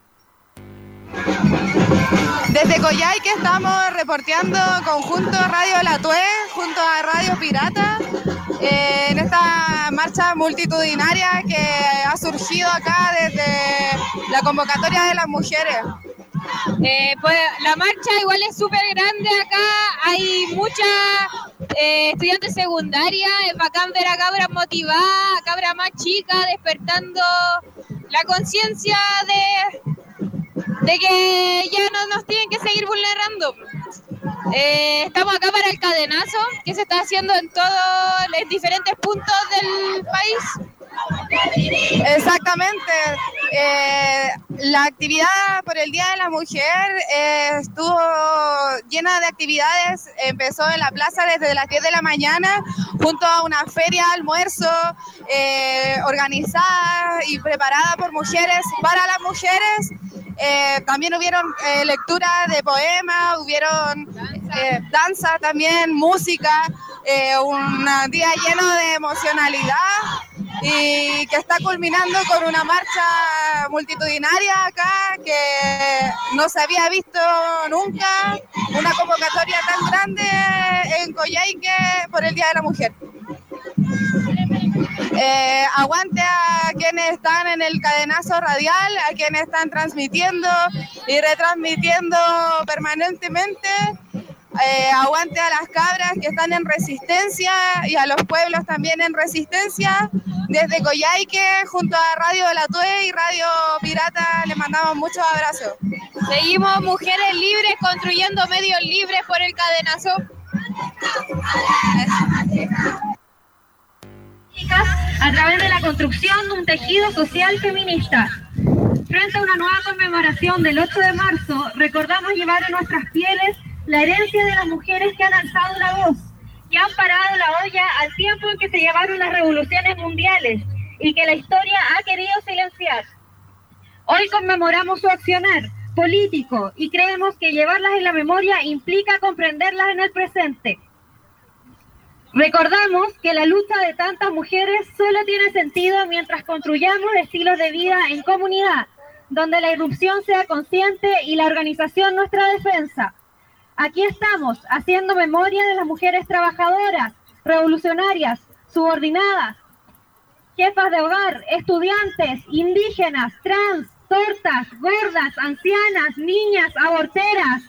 Desde Coyhaique estamos reporteando conjunto Radio La Tue junto a Radio Pirata en esta marcha multitudinaria que ha surgido acá desde la convocatoria de las mujeres. Pues la marcha igual es súper grande acá, hay muchas estudiantes secundarias, es bacán ver a cabras motivadas, a cabras más chicas despertando la conciencia de que ya no nos tienen que seguir vulnerando. Estamos acá para el cadenazo que se está haciendo en diferentes puntos del país. Exactamente. La actividad por el Día de la Mujer estuvo llena de actividades. Empezó en la plaza desde las 10 de la mañana junto a una feria almuerzo organizada y preparada por mujeres para las mujeres. También hubieron lectura de poemas, hubieron danza también, música, un día lleno de emocionalidad y que está culminando con una marcha multitudinaria acá que no se había visto nunca, una convocatoria tan grande en Coyhaique por el Día de la Mujer. Aguante a quienes están en el cadenazo radial, a quienes están transmitiendo y retransmitiendo permanentemente. Aguante a las cabras que están en resistencia y a los pueblos también en resistencia. Desde Coyhaique, junto a Radio La Tue y Radio Pirata, les mandamos muchos abrazos. Seguimos mujeres libres construyendo medios libres por el cadenazo. A través de la construcción de un tejido social feminista. Frente a una nueva conmemoración del 8 de marzo, recordamos llevar en nuestras pieles la herencia de las mujeres que han alzado la voz, que han parado la olla al tiempo en que se llevaron las revoluciones mundiales y que la historia ha querido silenciar. Hoy conmemoramos su accionar, político y creemos que llevarlas en la memoria implica comprenderlas en el presente. Recordamos que la lucha de tantas mujeres solo tiene sentido mientras construyamos estilos de vida en comunidad, donde la irrupción sea consciente y la organización nuestra defensa. Aquí estamos, haciendo memoria de las mujeres trabajadoras, revolucionarias, subordinadas, jefas de hogar, estudiantes, indígenas, trans, tortas, gordas, ancianas, niñas, aborteras.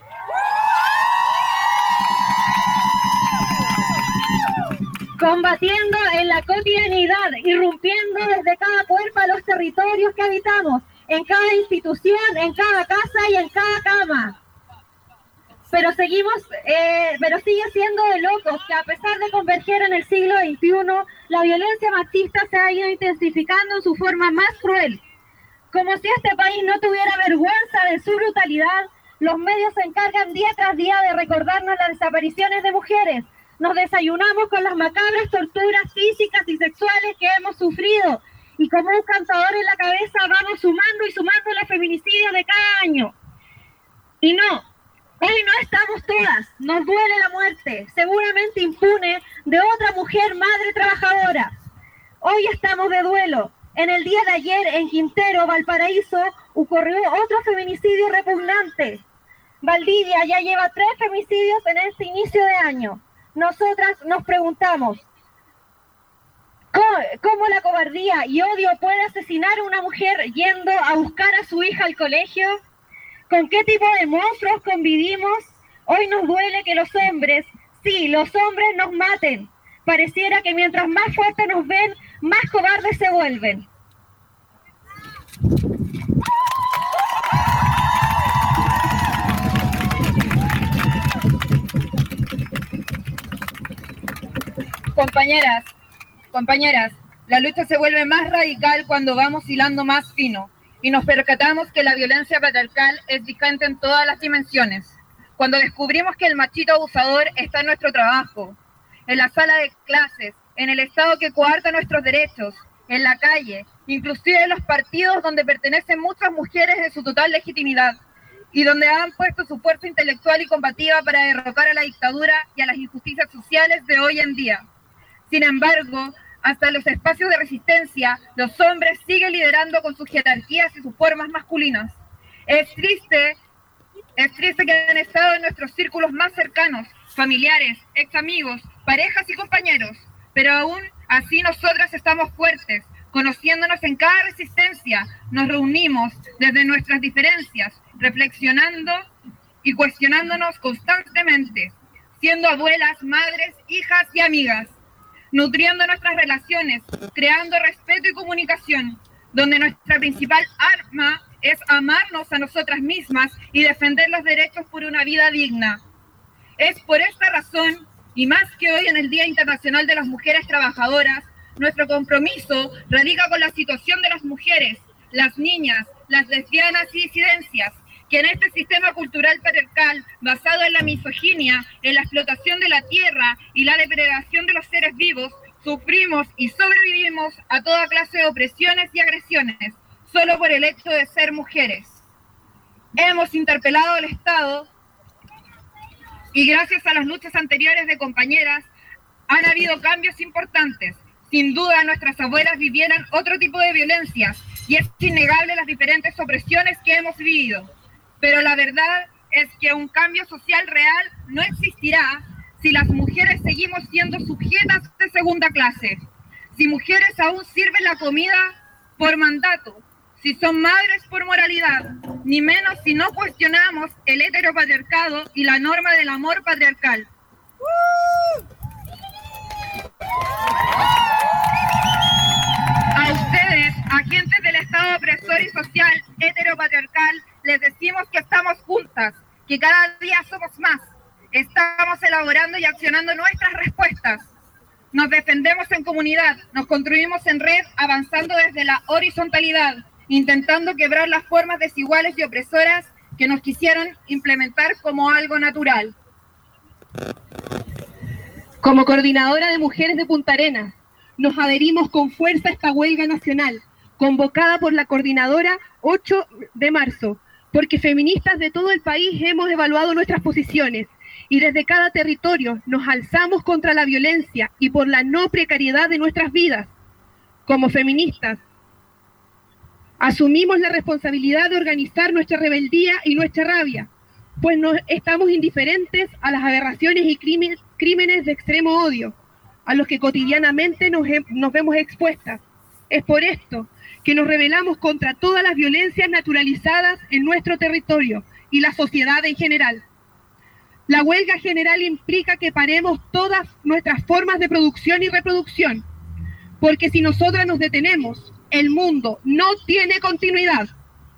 Combatiendo en la cotidianidad, irrumpiendo desde cada cuerpo a los territorios que habitamos, en cada institución, en cada casa y en cada cama. Pero sigue siendo de locos que a pesar de converger en el siglo XXI, la violencia machista se ha ido intensificando en su forma más cruel. Como si este país no tuviera vergüenza de su brutalidad, los medios se encargan día tras día de recordarnos las desapariciones de mujeres. Nos desayunamos con las macabras torturas físicas y sexuales que hemos sufrido. Y como un cantador en la cabeza vamos sumando y sumando los feminicidios de cada año. Y no, hoy no estamos todas, nos duele la muerte, seguramente impune, de otra mujer madre trabajadora. Hoy estamos de duelo. En el día de ayer, en Quintero, Valparaíso, ocurrió otro feminicidio repugnante. Valdivia ya lleva 3 femicidios en este inicio de año. Nosotras nos preguntamos, ¿cómo la cobardía y odio puede asesinar a una mujer yendo a buscar a su hija al colegio? ¿Con qué tipo de monstruos convivimos? Hoy nos duele que los hombres, sí, los hombres nos maten. Pareciera que mientras más fuertes nos ven, más cobardes se vuelven. Compañeras, la lucha se vuelve más radical cuando vamos hilando más fino y nos percatamos que la violencia patriarcal es vigente en todas las dimensiones. Cuando descubrimos que el machito abusador está en nuestro trabajo, en la sala de clases, en el Estado que coarta nuestros derechos, en la calle, inclusive en los partidos donde pertenecen muchas mujeres de su total legitimidad y donde han puesto su fuerza intelectual y combativa para derrocar a la dictadura y a las injusticias sociales de hoy en día. Sin embargo, hasta los espacios de resistencia, los hombres siguen liderando con sus jerarquías y sus formas masculinas. Es triste que hayan estado en nuestros círculos más cercanos, familiares, ex amigos, parejas y compañeros, pero aún así nosotras estamos fuertes, conociéndonos en cada resistencia, nos reunimos desde nuestras diferencias, reflexionando y cuestionándonos constantemente, siendo abuelas, madres, hijas y amigas, nutriendo nuestras relaciones, creando respeto y comunicación, donde nuestra principal arma es amarnos a nosotras mismas y defender los derechos por una vida digna. Es por esta razón, y más que hoy en el Día Internacional de las Mujeres Trabajadoras, nuestro compromiso radica con la situación de las mujeres, las niñas, las lesbianas y disidencias, que en este sistema cultural patriarcal, basado en la misoginia, en la explotación de la tierra y la depredación de los seres vivos, sufrimos y sobrevivimos a toda clase de opresiones y agresiones, solo por el hecho de ser mujeres. Hemos interpelado al Estado y gracias a las luchas anteriores de compañeras, han habido cambios importantes. Sin duda, nuestras abuelas vivieran otro tipo de violencias y es innegable las diferentes opresiones que hemos vivido. Pero la verdad es que un cambio social real no existirá si las mujeres seguimos siendo sujetas de segunda clase, si mujeres aún sirven la comida por mandato, si son madres por moralidad, ni menos si no cuestionamos el heteropatriarcado y la norma del amor patriarcal. A ustedes, agentes del Estado opresor y social heteropatriarcal, les decimos que estamos juntas, que cada día somos más. Estamos elaborando y accionando nuestras respuestas. Nos defendemos en comunidad, nos construimos en red, avanzando desde la horizontalidad, intentando quebrar las formas desiguales y opresoras que nos quisieron implementar como algo natural. Como coordinadora de mujeres de Punta Arenas, nos adherimos con fuerza a esta huelga nacional, convocada por la coordinadora 8 de marzo, porque feministas de todo el país hemos evaluado nuestras posiciones y desde cada territorio nos alzamos contra la violencia y por la no precariedad de nuestras vidas. Como feministas, asumimos la responsabilidad de organizar nuestra rebeldía y nuestra rabia, pues no estamos indiferentes a las aberraciones y crímenes de extremo odio, a los que cotidianamente nos vemos expuestas. Es por esto que nos rebelamos contra todas las violencias naturalizadas en nuestro territorio y la sociedad en general. La huelga general implica que paremos todas nuestras formas de producción y reproducción, porque si nosotras nos detenemos, el mundo no tiene continuidad.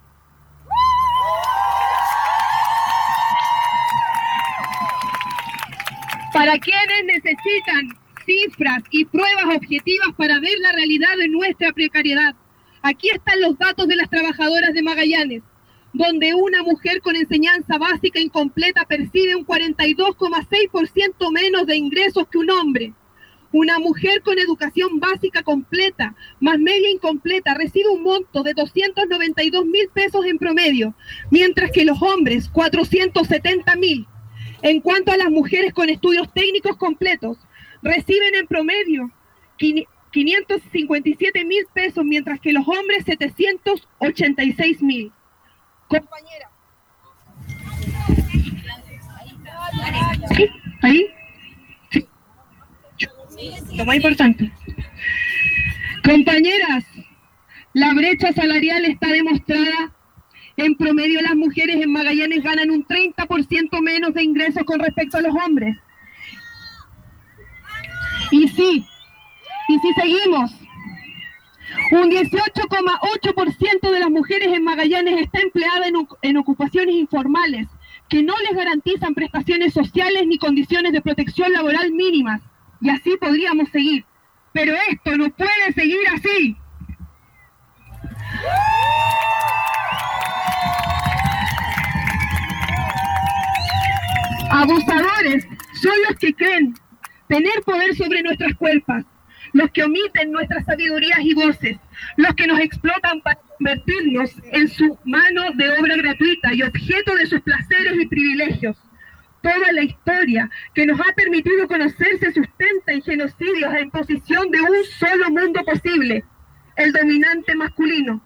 Para quienes necesitan cifras y pruebas objetivas para ver la realidad de nuestra precariedad, aquí están los datos de las trabajadoras de Magallanes, donde una mujer con enseñanza básica incompleta percibe un 42,6% menos de ingresos que un hombre. Una mujer con educación básica completa, más media incompleta, recibe un monto de 292.000 pesos en promedio, mientras que los hombres, 470.000. En cuanto a las mujeres con estudios técnicos completos, reciben en promedio 557.000 pesos, mientras que los hombres 786.000. Compañera. ¿Sí? ¿Ahí? Sí. Lo más importante. Compañeras, la brecha salarial está demostrada. En promedio, las mujeres en Magallanes ganan un 30% menos de ingresos con respecto a los hombres. Y sí seguimos. Un 18,8% de las mujeres en Magallanes está empleada en ocupaciones informales que no les garantizan prestaciones sociales ni condiciones de protección laboral mínimas. Y así podríamos seguir. Pero esto no puede seguir así. Abusadores son los que creen tener poder sobre nuestras cuerpos, los que omiten nuestras sabidurías y voces, los que nos explotan para convertirnos en su mano de obra gratuita y objeto de sus placeres y privilegios. Toda la historia que nos ha permitido conocer se sustenta en genocidios en posición de un solo mundo posible, el dominante masculino.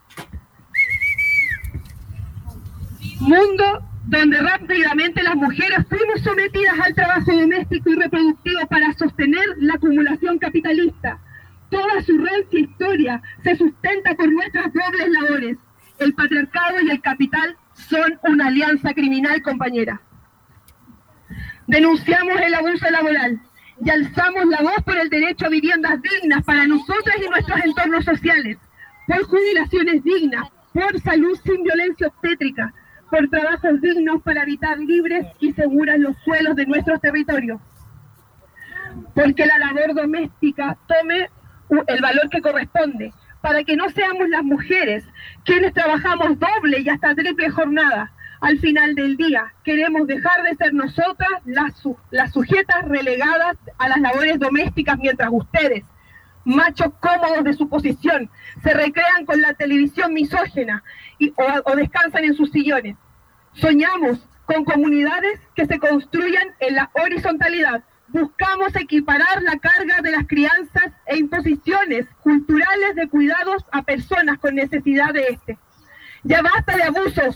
Mundo donde rápidamente las mujeres fuimos sometidas al trabajo doméstico y reproductivo para sostener la acumulación capitalista. Toda su rancia historia se sustenta por nuestras dobles labores. El patriarcado y el capital son una alianza criminal, compañera. Denunciamos el abuso laboral y alzamos la voz por el derecho a viviendas dignas para nosotras y nuestros entornos sociales, por jubilaciones dignas, por salud sin violencia obstétrica, por trabajos dignos para habitar libres y seguras los suelos de nuestros territorios. Porque la labor doméstica tome el valor que corresponde, para que no seamos las mujeres quienes trabajamos doble y hasta triple jornada. Al final del día, queremos dejar de ser nosotras las sujetas relegadas a las labores domésticas, mientras ustedes, machos cómodos de su posición, se recrean con la televisión misógina o descansan en sus sillones. Soñamos con comunidades que se construyan en la horizontalidad. Buscamos equiparar la carga de las crianzas e imposiciones culturales de cuidados a personas con necesidad de este. Ya basta de abusos.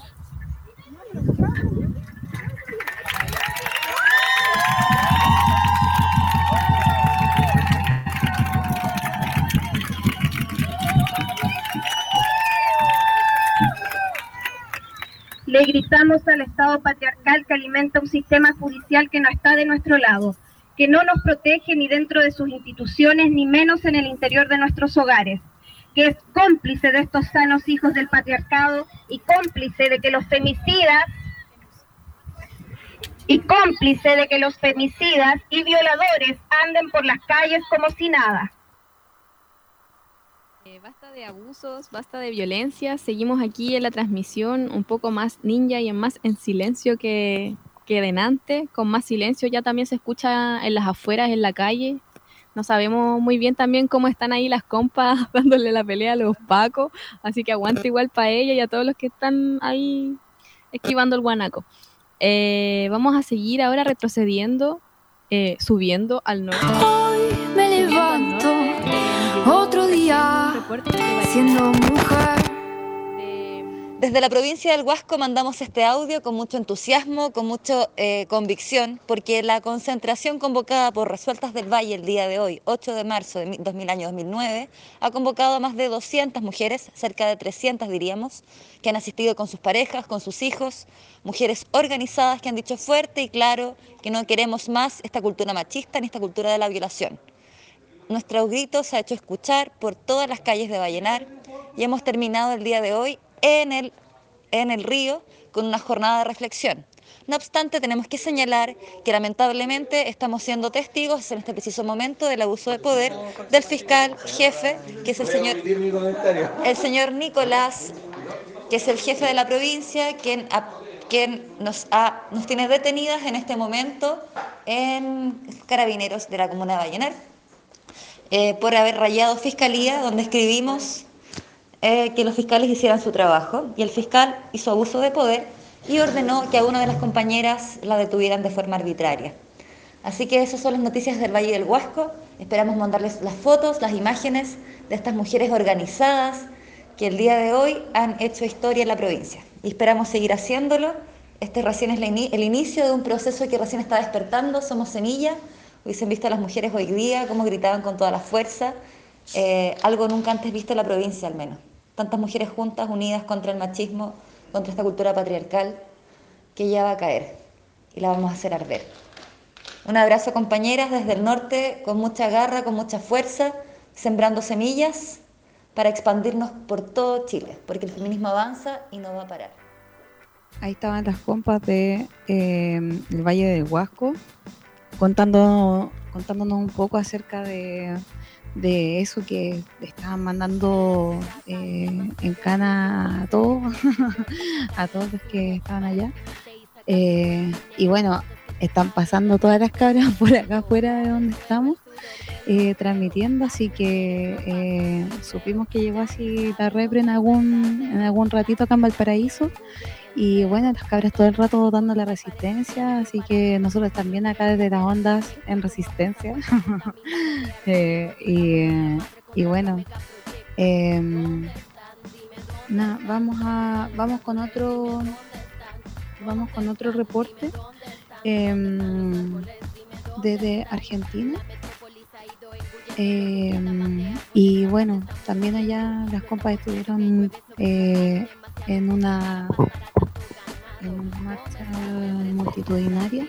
Le gritamos al Estado patriarcal que alimenta un sistema judicial que no está de nuestro lado, que no nos protege ni dentro de sus instituciones, ni menos en el interior de nuestros hogares, que es cómplice de estos sanos hijos del patriarcado y cómplice de que los femicidas y violadores anden por las calles como si nada. Basta de abusos, basta de violencia. Seguimos aquí en la transmisión un poco más ninja y más en silencio que delante. Con más silencio ya también se escucha en las afueras, en la calle. No sabemos muy bien también cómo están ahí las compas dándole la pelea a los pacos, así que aguante igual para ella y a todos los que están ahí esquivando el guanaco. Vamos a seguir ahora retrocediendo, subiendo al norte. Hoy me levanto otro día siendo mujer. Desde la provincia del Huasco mandamos este audio con mucho entusiasmo, con mucha convicción, porque la concentración convocada por Resueltas del Valle el día de hoy, 8 de marzo de 2009, ha convocado a más de 200 mujeres, cerca de 300 diríamos, que han asistido con sus parejas, con sus hijos, mujeres organizadas que han dicho fuerte y claro que no queremos más esta cultura machista ni esta cultura de la violación. Nuestro grito se ha hecho escuchar por todas las calles de Vallenar y hemos terminado el día de hoy en el río con una jornada de reflexión. No obstante, tenemos que señalar que lamentablemente estamos siendo testigos en este preciso momento del abuso de poder del fiscal jefe, que es el señor Nicolás, que es el jefe de la provincia, quien nos tiene detenidas en este momento en Carabineros de la comuna de Vallenar, por haber rayado fiscalía, donde escribimos que los fiscales hicieran su trabajo, y el fiscal hizo abuso de poder y ordenó que a una de las compañeras la detuvieran de forma arbitraria. Así que esas son las noticias del Valle del Huasco. Esperamos mandarles las fotos, las imágenes de estas mujeres organizadas que el día de hoy han hecho historia en la provincia. Y esperamos seguir haciéndolo. Este recién es el inicio de un proceso que recién está despertando. Somos semilla. Hubiesen visto a las mujeres hoy día, cómo gritaban con toda la fuerza. Algo nunca antes visto en la provincia al menos. Tantas mujeres juntas, unidas contra el machismo, contra esta cultura patriarcal, que ya va a caer y la vamos a hacer arder. Un abrazo, compañeras, desde el norte, con mucha garra, con mucha fuerza, sembrando semillas para expandirnos por todo Chile, porque el feminismo avanza y no va a parar. Ahí estaban las compas de el Valle del Huasco, contándonos un poco acerca de eso que estaban mandando en cana a todos, a todos los que estaban allá. Y bueno, están pasando todas las cabras por acá afuera de donde estamos, transmitiendo, así que supimos que llegó así la repre en algún ratito acá en Valparaíso. Y bueno, las cabras todo el rato dando la resistencia, así que nosotros también acá desde las ondas en resistencia. Y bueno, vamos con otro reporte desde Argentina. Y bueno, también allá las compas estuvieron en una marcha multitudinaria.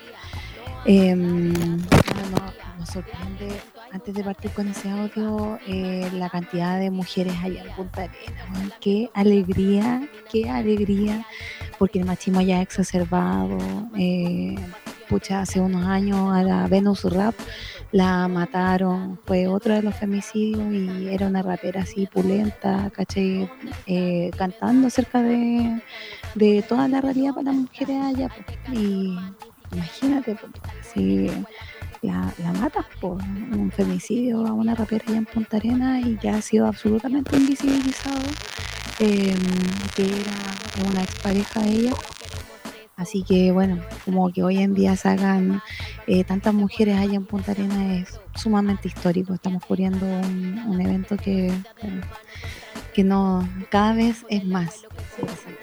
Nos sorprende, antes de partir con ese audio, la cantidad de mujeres allá en Punta Arenas. Qué alegría, porque el machismo ya ha exacerbado. Hace unos años a la Venus Rap la mataron, fue otro de los femicidios, y era una rapera así pulenta, ¿cachai? Cantando acerca de toda la realidad para las mujeres allá, pues. Y imagínate, pues, si la matas por un femicidio a una rapera allá en Punta Arenas, y que ha sido absolutamente invisibilizado, que era una expareja de ella. Así que bueno, como que hoy en día salgan tantas mujeres allá en Punta Arenas es sumamente histórico. Estamos cubriendo un evento que no, cada vez es más. Sí.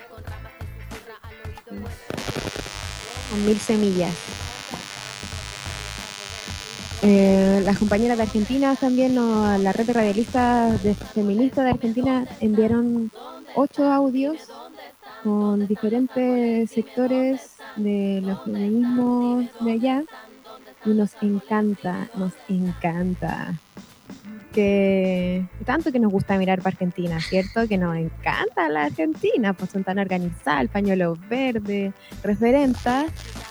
Con 1000 semillas. Las compañeras de Argentina también, la red de radialistas feministas de Argentina, enviaron 8 audios con diferentes sectores de los feminismos de allá, y nos encanta que tanto que nos gusta mirar para Argentina, ¿cierto? Que nos encanta la Argentina, pues son tan organizadas, el pañuelo verde, referentas,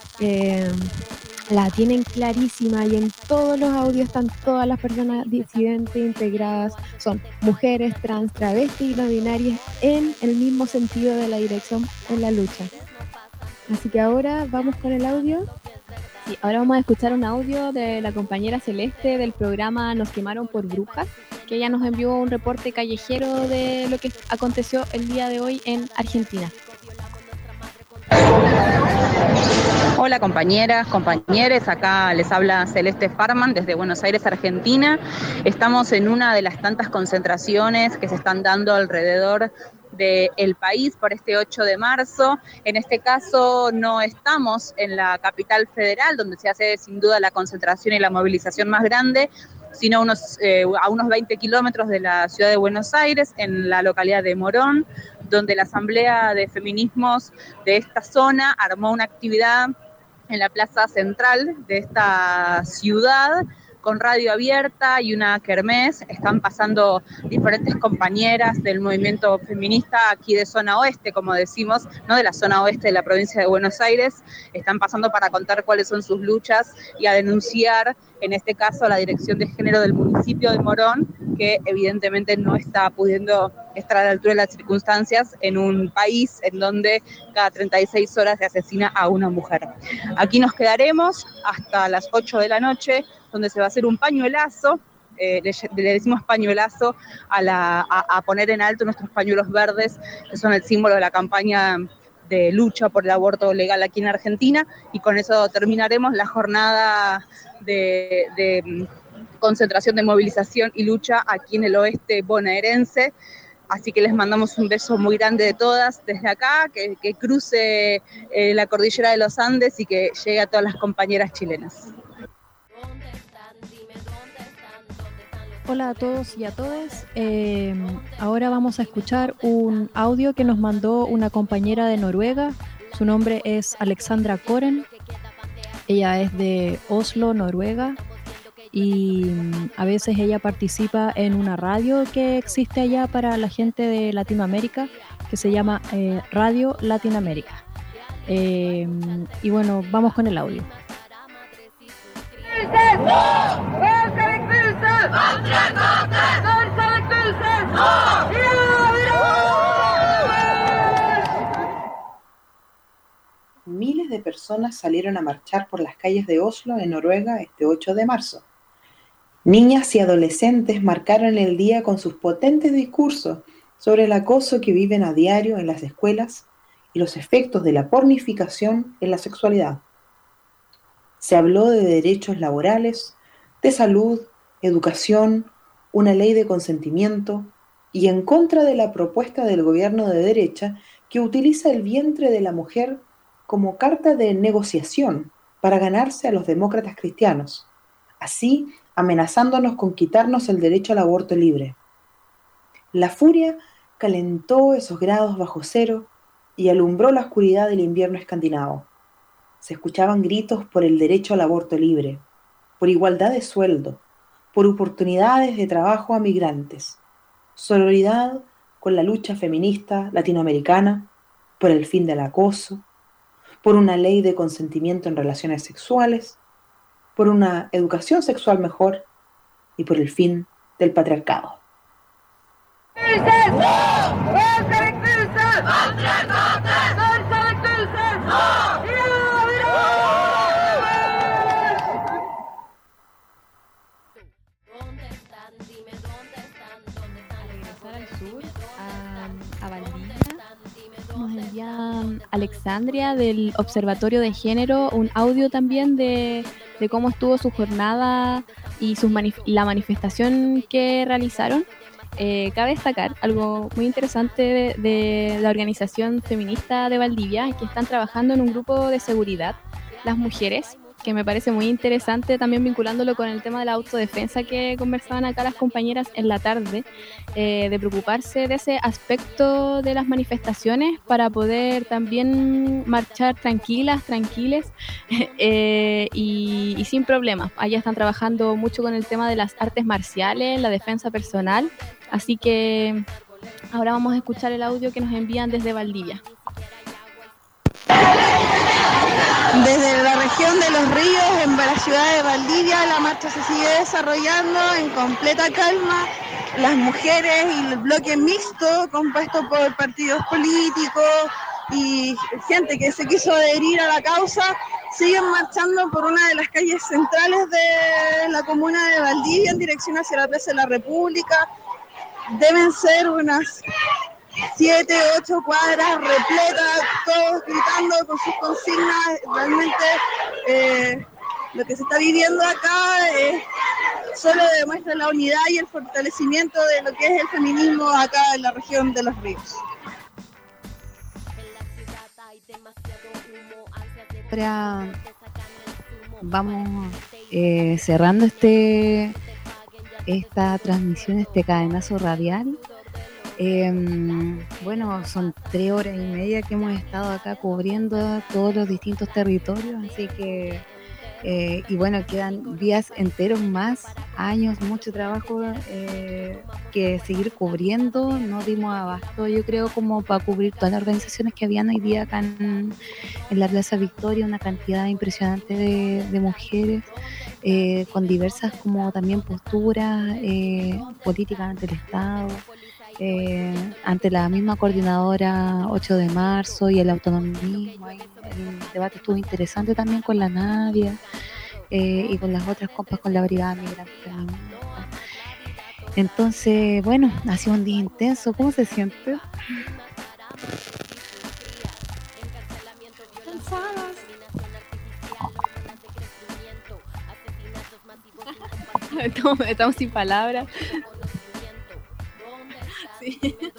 la tienen clarísima, y en todos los audios están todas las personas disidentes integradas, son mujeres, trans, travestis y no binarias en el mismo sentido de la dirección en la lucha. Así que ahora vamos con el audio. Sí, ahora vamos a escuchar un audio de la compañera Celeste del programa Nos quemaron por brujas, que ella nos envió un reporte callejero de lo que aconteció el día de hoy en Argentina. Hola compañeras, compañeros, acá les habla Celeste Farman desde Buenos Aires, Argentina. Estamos en una de las tantas concentraciones que se están dando alrededor del país por este 8 de marzo. En este caso no estamos en la capital federal, donde se hace sin duda la concentración y la movilización más grande, sino a unos 20 kilómetros de la ciudad de Buenos Aires, en la localidad de Morón, donde la Asamblea de Feminismos de esta zona armó una actividad en la plaza central de esta ciudad, con radio abierta y una kermés. Están pasando diferentes compañeras del movimiento feminista aquí de zona oeste, como decimos, no de la zona oeste de la provincia de Buenos Aires. Están pasando para contar cuáles son sus luchas y a denunciar, en este caso, a la Dirección de Género del municipio de Morón, que evidentemente no está pudiendo estar a la altura de las circunstancias en un país en donde cada 36 horas se asesina a una mujer. Aquí nos quedaremos hasta las 8 de la noche, donde se va a hacer un pañuelazo, le decimos pañuelazo a poner en alto nuestros pañuelos verdes, que son el símbolo de la campaña de lucha por el aborto legal aquí en Argentina, y con eso terminaremos la jornada de concentración, de movilización y lucha aquí en el oeste bonaerense. Así que les mandamos un beso muy grande de todas desde acá, que cruce la cordillera de los Andes y que llegue a todas las compañeras chilenas. Hola a todos y a todas. Ahora vamos a escuchar un audio que nos mandó una compañera de Noruega. Su nombre es Alexandra Koren. Ella es de Oslo, Noruega. Y a veces ella participa en una radio que existe allá para la gente de Latinoamérica, que se llama Radio Latinoamérica. Y bueno, vamos con el audio. Miles de personas salieron a marchar por las calles de Oslo, en Noruega, este 8 de marzo. Niñas y adolescentes marcaron el día con sus potentes discursos sobre el acoso que viven a diario en las escuelas y los efectos de la pornificación en la sexualidad. Se habló de derechos laborales, de salud, educación, una ley de consentimiento y en contra de la propuesta del gobierno de derecha que utiliza el vientre de la mujer como carta de negociación para ganarse a los demócratas cristianos, así amenazándonos con quitarnos el derecho al aborto libre. La furia calentó esos grados bajo cero y alumbró la oscuridad del invierno escandinavo. Se escuchaban gritos por el derecho al aborto libre, por igualdad de sueldo, por oportunidades de trabajo a migrantes, solidaridad con la lucha feminista latinoamericana, por el fin del acoso, por una ley de consentimiento en relaciones sexuales, por una educación sexual mejor y por el fin del patriarcado. A Valdivia nos envía Alexandria del Observatorio de Género un audio también de cómo estuvo su jornada y la manifestación que realizaron. Cabe destacar algo muy interesante de la organización feminista de Valdivia, que están trabajando en un grupo de seguridad, las mujeres, que me parece muy interesante, también vinculándolo con el tema de la autodefensa que conversaban acá las compañeras en la tarde, de preocuparse de ese aspecto de las manifestaciones para poder también marchar tranquiles y sin problemas. Allá están trabajando mucho con el tema de las artes marciales, la defensa personal, así que ahora vamos a escuchar el audio que nos envían desde Valdivia. Desde la región de Los Ríos, en la ciudad de Valdivia, la marcha se sigue desarrollando en completa calma. Las mujeres y el bloque mixto, compuesto por partidos políticos y gente que se quiso adherir a la causa, siguen marchando por una de las calles centrales de la comuna de Valdivia en dirección hacia la Plaza de la República. Deben ser unas 7, 8 cuadras repletas, todos gritando con sus consignas. Realmente lo que se está viviendo acá solo demuestra la unidad y el fortalecimiento de lo que es el feminismo acá en la región de Los Ríos. Ahora vamos cerrando esta transmisión, este cadenazo radial. Bueno, son 3 horas y media que hemos estado acá cubriendo todos los distintos territorios, así que y bueno, quedan días enteros más, años, mucho trabajo que seguir cubriendo. No dimos abasto, yo creo, como para cubrir todas las organizaciones que habían hoy día acá en la Plaza Victoria, una cantidad impresionante de mujeres con diversas como también posturas políticas ante el Estado, ante la misma coordinadora 8 de marzo y el autonomismo. El debate estuvo interesante también con la Nadia y con las otras compas, con la Brigada Migrante Feminista. Entonces, bueno, ha sido un día intenso. ¿Cómo se siente? Estamos sin palabras. Sí.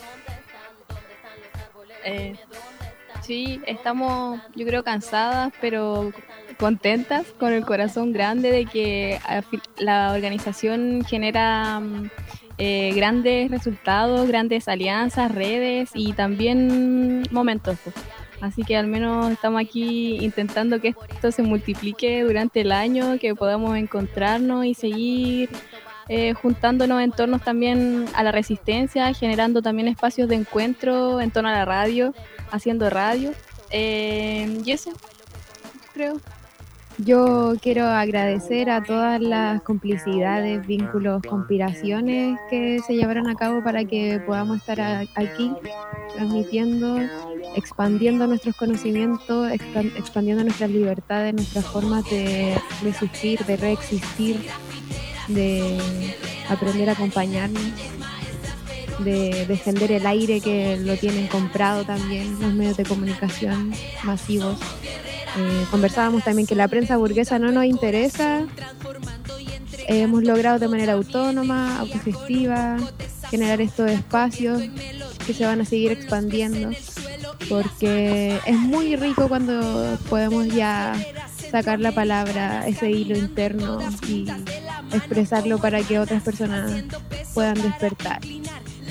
Sí, estamos, yo creo, cansadas, pero contentas, con el corazón grande de que la organización genera grandes resultados, grandes alianzas, redes y también momentos. Así que al menos estamos aquí intentando que esto se multiplique durante el año, que podamos encontrarnos y seguir juntándonos en torno también a la resistencia, generando también espacios de encuentro en torno a la radio, haciendo radio. Y eso, creo. Yo quiero agradecer a todas las complicidades, vínculos, conspiraciones que se llevaron a cabo para que podamos estar aquí transmitiendo, expandiendo nuestros conocimientos, expandiendo nuestras libertades, nuestras formas de resistir, de reexistir, de aprender a acompañarnos, de defender el aire que lo tienen comprado también los medios de comunicación masivos. Conversábamos también que la prensa burguesa no nos interesa. Hemos logrado de manera autónoma, autogestiva, generar estos espacios que se van a seguir expandiendo, porque es muy rico cuando podemos ya sacar la palabra, ese hilo interno, y expresarlo para que otras personas puedan despertar y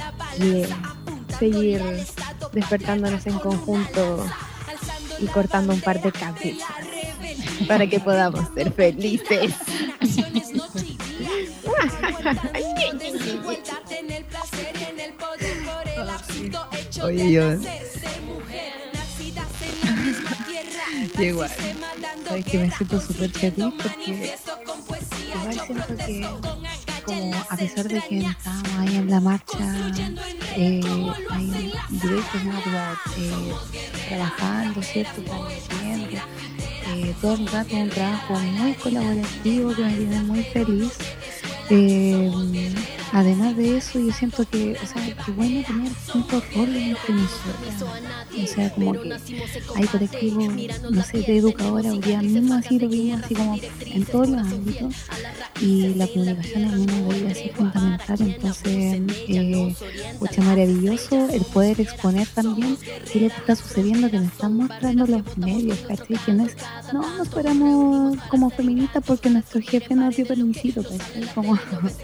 seguir despertándonos en conjunto y cortando un par de cabezas para que podamos ser felices. Oye, yo igual, sabes que me siento súper feliz porque igual siento que, como a pesar de que estábamos ahí en la marcha, hay directos, ¿no? Trabajando, ¿cierto? Transmitiendo, todo el rato un trabajo muy colaborativo que me tiene muy feliz. Además de eso, yo siento que, o sea, que bueno tener distintos roles entre nosotras. O sea, como que hay colectivos, no sé, de educadoras, hoy día mismo así lo vimos así como en todos los ámbitos, y la comunicación es una de ellas, así fundamental. Entonces, mucho maravilloso el poder exponer también qué es lo que está sucediendo, que nos están mostrando los medios, ¿cachai? Que no es, no nos fuéramos como feministas porque nuestro jefe nos dio permisito, ¿cachai? Como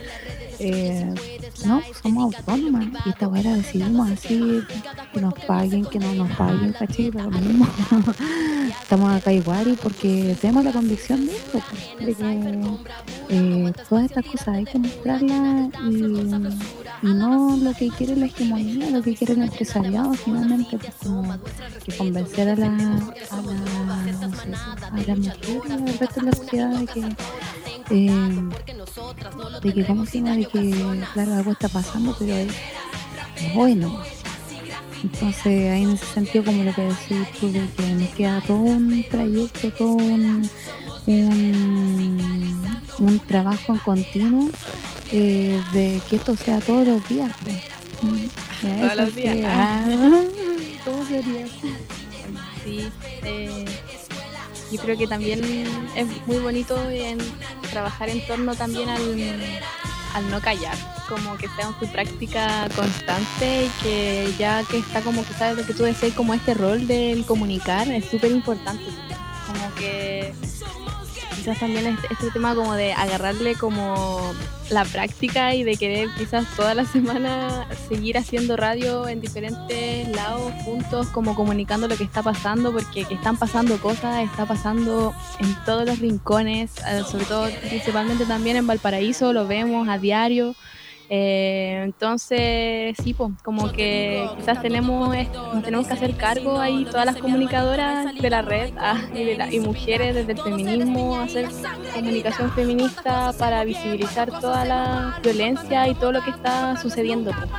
no, somos autónomas y esta hora decidimos así, que nos paguen, que no nos paguen, ¿cachai? Pero lo mismo, estamos acá igual, y porque tenemos la convicción de esto, de que todas estas cosas hay que mostrarlas, y no lo que quiere la hegemonía, lo que quiere el empresariado finalmente, pues como que convencer a las mujeres, al resto de la sociedad de que ¿cómo se llama? De que, claro, algo está pasando, pero es bueno. Entonces, ahí en ese sentido, como lo que decís tú, de que nos queda todo un trayecto, todo un trabajo en continuo, de que esto sea todos los días. Pues. Todos los días. ¿Cómo sería? Sí, yo creo que también es muy bonito trabajar en torno también al no callar, como que sea su práctica constante y que ya que está como que sabes lo que tú decías, como este rol del comunicar es súper importante, como que quizás también este tema como de agarrarle como la práctica y de querer quizás toda la semana seguir haciendo radio en diferentes lados juntos, como comunicando lo que está pasando, porque que están pasando cosas, está pasando en todos los rincones, sobre todo principalmente también en Valparaíso, lo vemos a diario. Entonces sí, pues como que quizás nos tenemos que hacer cargo ahí todas las comunicadoras de la red y mujeres desde el feminismo, hacer comunicación feminista para visibilizar toda la violencia y todo lo que está sucediendo, pues.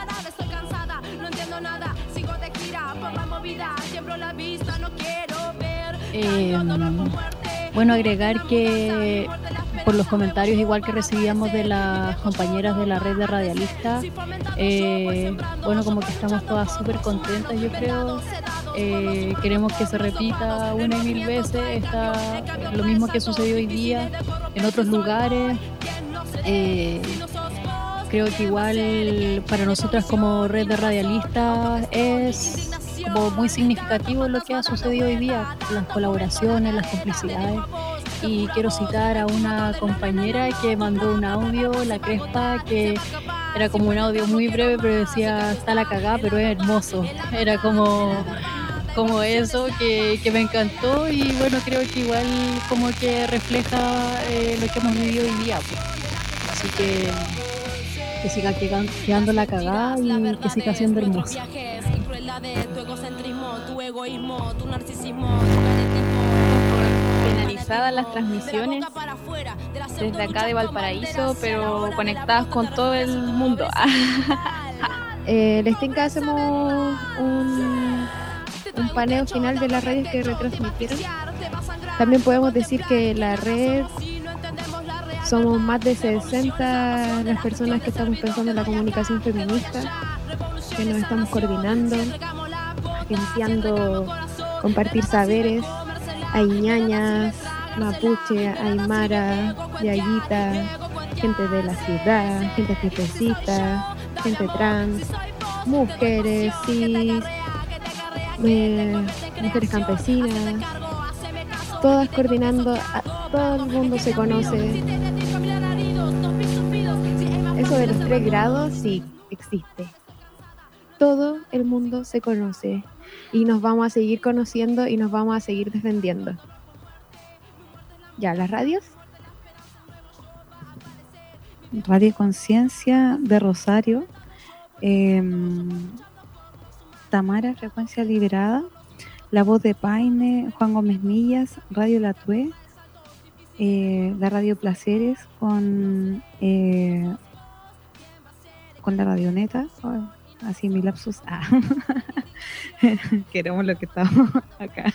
Bueno, agregar que por los comentarios igual que recibíamos de las compañeras de la red de radialistas, bueno, como que estamos todas súper contentas, yo creo. Queremos que se repita una y mil veces lo mismo que sucedió hoy día en otros lugares. Creo que igual para nosotras como red de radialistas es como muy significativo lo que ha sucedido hoy día, las colaboraciones, las complicidades. Y quiero citar a una compañera que mandó un audio, la Crespa, que era como un audio muy breve, pero decía, está la cagá, pero es hermoso. Era como eso que me encantó y bueno, creo que igual como que refleja lo que hemos vivido hoy día. Pues. Así que siga quedando la cagá y que siga siendo hermoso. Finalizadas las transmisiones desde acá de Valparaíso, pero conectadas con todo el mundo. Les tinca hacemos un paneo final de las redes que retransmitieron. También podemos decir que la red somos más de 60 las personas que estamos pensando en la comunicación feminista, que nos estamos coordinando, agenciando compartir saberes. Hay ñañas, mapuche, aymara, yayita, gente de la ciudad, gente fiestecita, gente trans, mujeres cis, mujeres campesinas, todas coordinando, todo el mundo se conoce. Eso de los 3 grados sí existe. Todo el mundo se conoce y nos vamos a seguir conociendo y nos vamos a seguir defendiendo. ¿Ya las radios? Radio Conciencia de Rosario, Tamara, Frecuencia Liberada, La Voz de Paine, Juan Gómez Millas, Radio La Tue, la Radio Placeres con la Radioneta, así mi lapsus, queremos lo que estamos acá,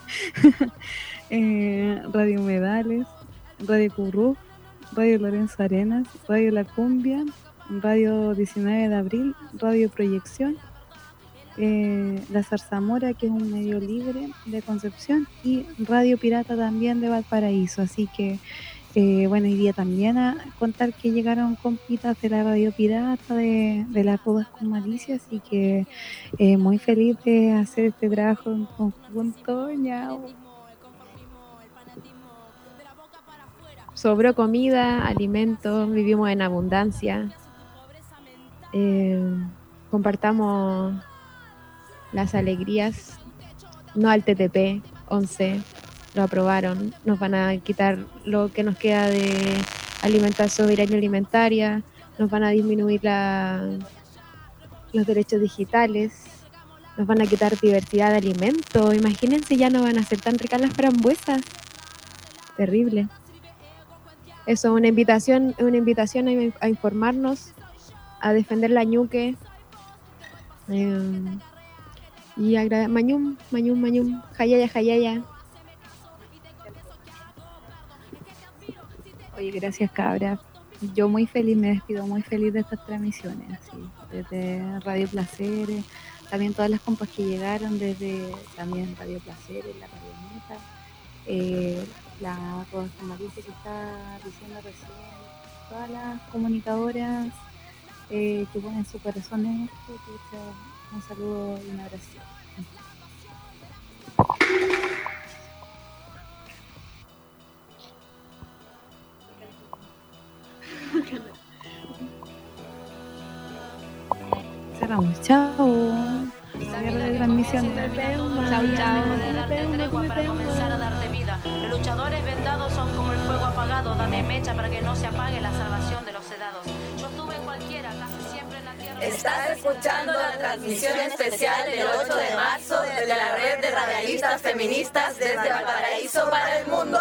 Radio Humedales, Radio Currú, Radio Lorenzo Arenas, Radio La Cumbia, Radio 19 de Abril, Radio Proyección, La Zarzamora, que es un medio libre de Concepción, y Radio Pirata también de Valparaíso. Así que bueno, hoy día también a contar que llegaron compitas de la Radio Pirata de las Rudas con Malicia, así que muy feliz de hacer este trabajo en conjunto. Ñao. Sobró comida, alimentos, vivimos en abundancia. Compartamos las alegrías, no al TTP 11, lo aprobaron, nos van a quitar lo que nos queda de soberanía alimentaria, nos van a disminuir los derechos digitales, nos van a quitar diversidad de alimentos. Imagínense, ya no van a ser tan ricas las frambuesas. Terrible. Eso es una invitación a informarnos, a defender la ñuque. Y Mañum, Jayaya. Oye, gracias, cabra. Yo muy feliz, me despido muy feliz de estas transmisiones, así, desde Radio Placeres, también todas las compas que llegaron desde también Radio Placeres, la Radioneta, la Rosa Marisa que está diciendo recién, todas las comunicadoras que ponen su corazón en esto, un saludo y un abrazo. Cerramos, chao. Cierre de transmisión. Chao. Para comenzar a darte vida. Los luchadores vendados son como el fuego apagado. Dame mecha para que no se apague la salvación de los sedados. Yo estuve en cualquiera, casi siempre en la tierra. Estás escuchando la transmisión especial del 8 de marzo desde la red de radialistas feministas desde Valparaíso para el mundo.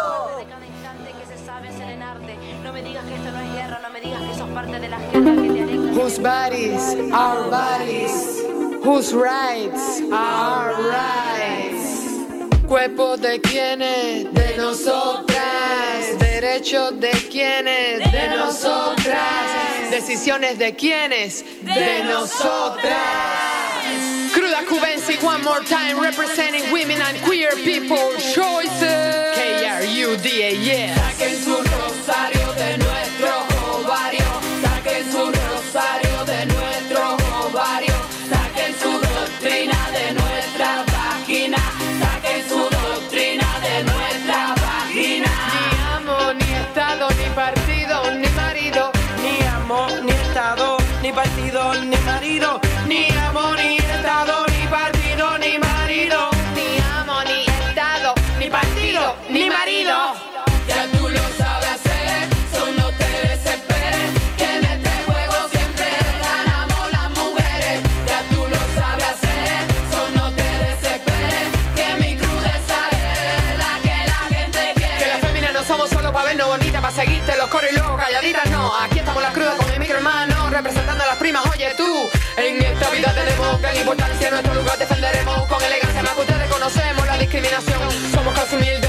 No me digas que esto no es guerra, no me digas que sos parte de las guerras que te alegran. Whose bodies, our bodies. Whose rights, our rights. Cuerpo de quienes, de nosotras. Derechos de quienes, de nosotras. Decisiones de quienes, de nosotras. Cruda Cubensi, one more time, representing women and queer people choices. KRUDA, yeah. Saquen su rosario de nuestro ovario. Saquen su rosario de nuestro ovario. Saquen su doctrina de nuestra vagina. Saquen su doctrina de nuestra vagina. Ni amo, ni estado, ni partido, ni marido. Ni amo, ni estado, ni partido, ni marido. Ni amo, ni estado, ni partido, ni marido. Ni amo, ni estado, ni partido, ni marido. Ya tú lo sabes hacer, so no te desesperes. Que en este juego siempre ganamos las mujeres. Ya tú lo sabes hacer, so no te desesperes. Que mi crudeza es la que la gente quiere. Que las féminas no somos solo para vernos bonitas, para seguirte los coros y luego calladitas, no. Aquí estamos las crudas con mi micro hermano, representando a las primas, oye tú. En esta vida tenemos gran importancia, en nuestro lugar defenderemos con elegancia, más que ustedes conocemos la discriminación. Somos casi humildes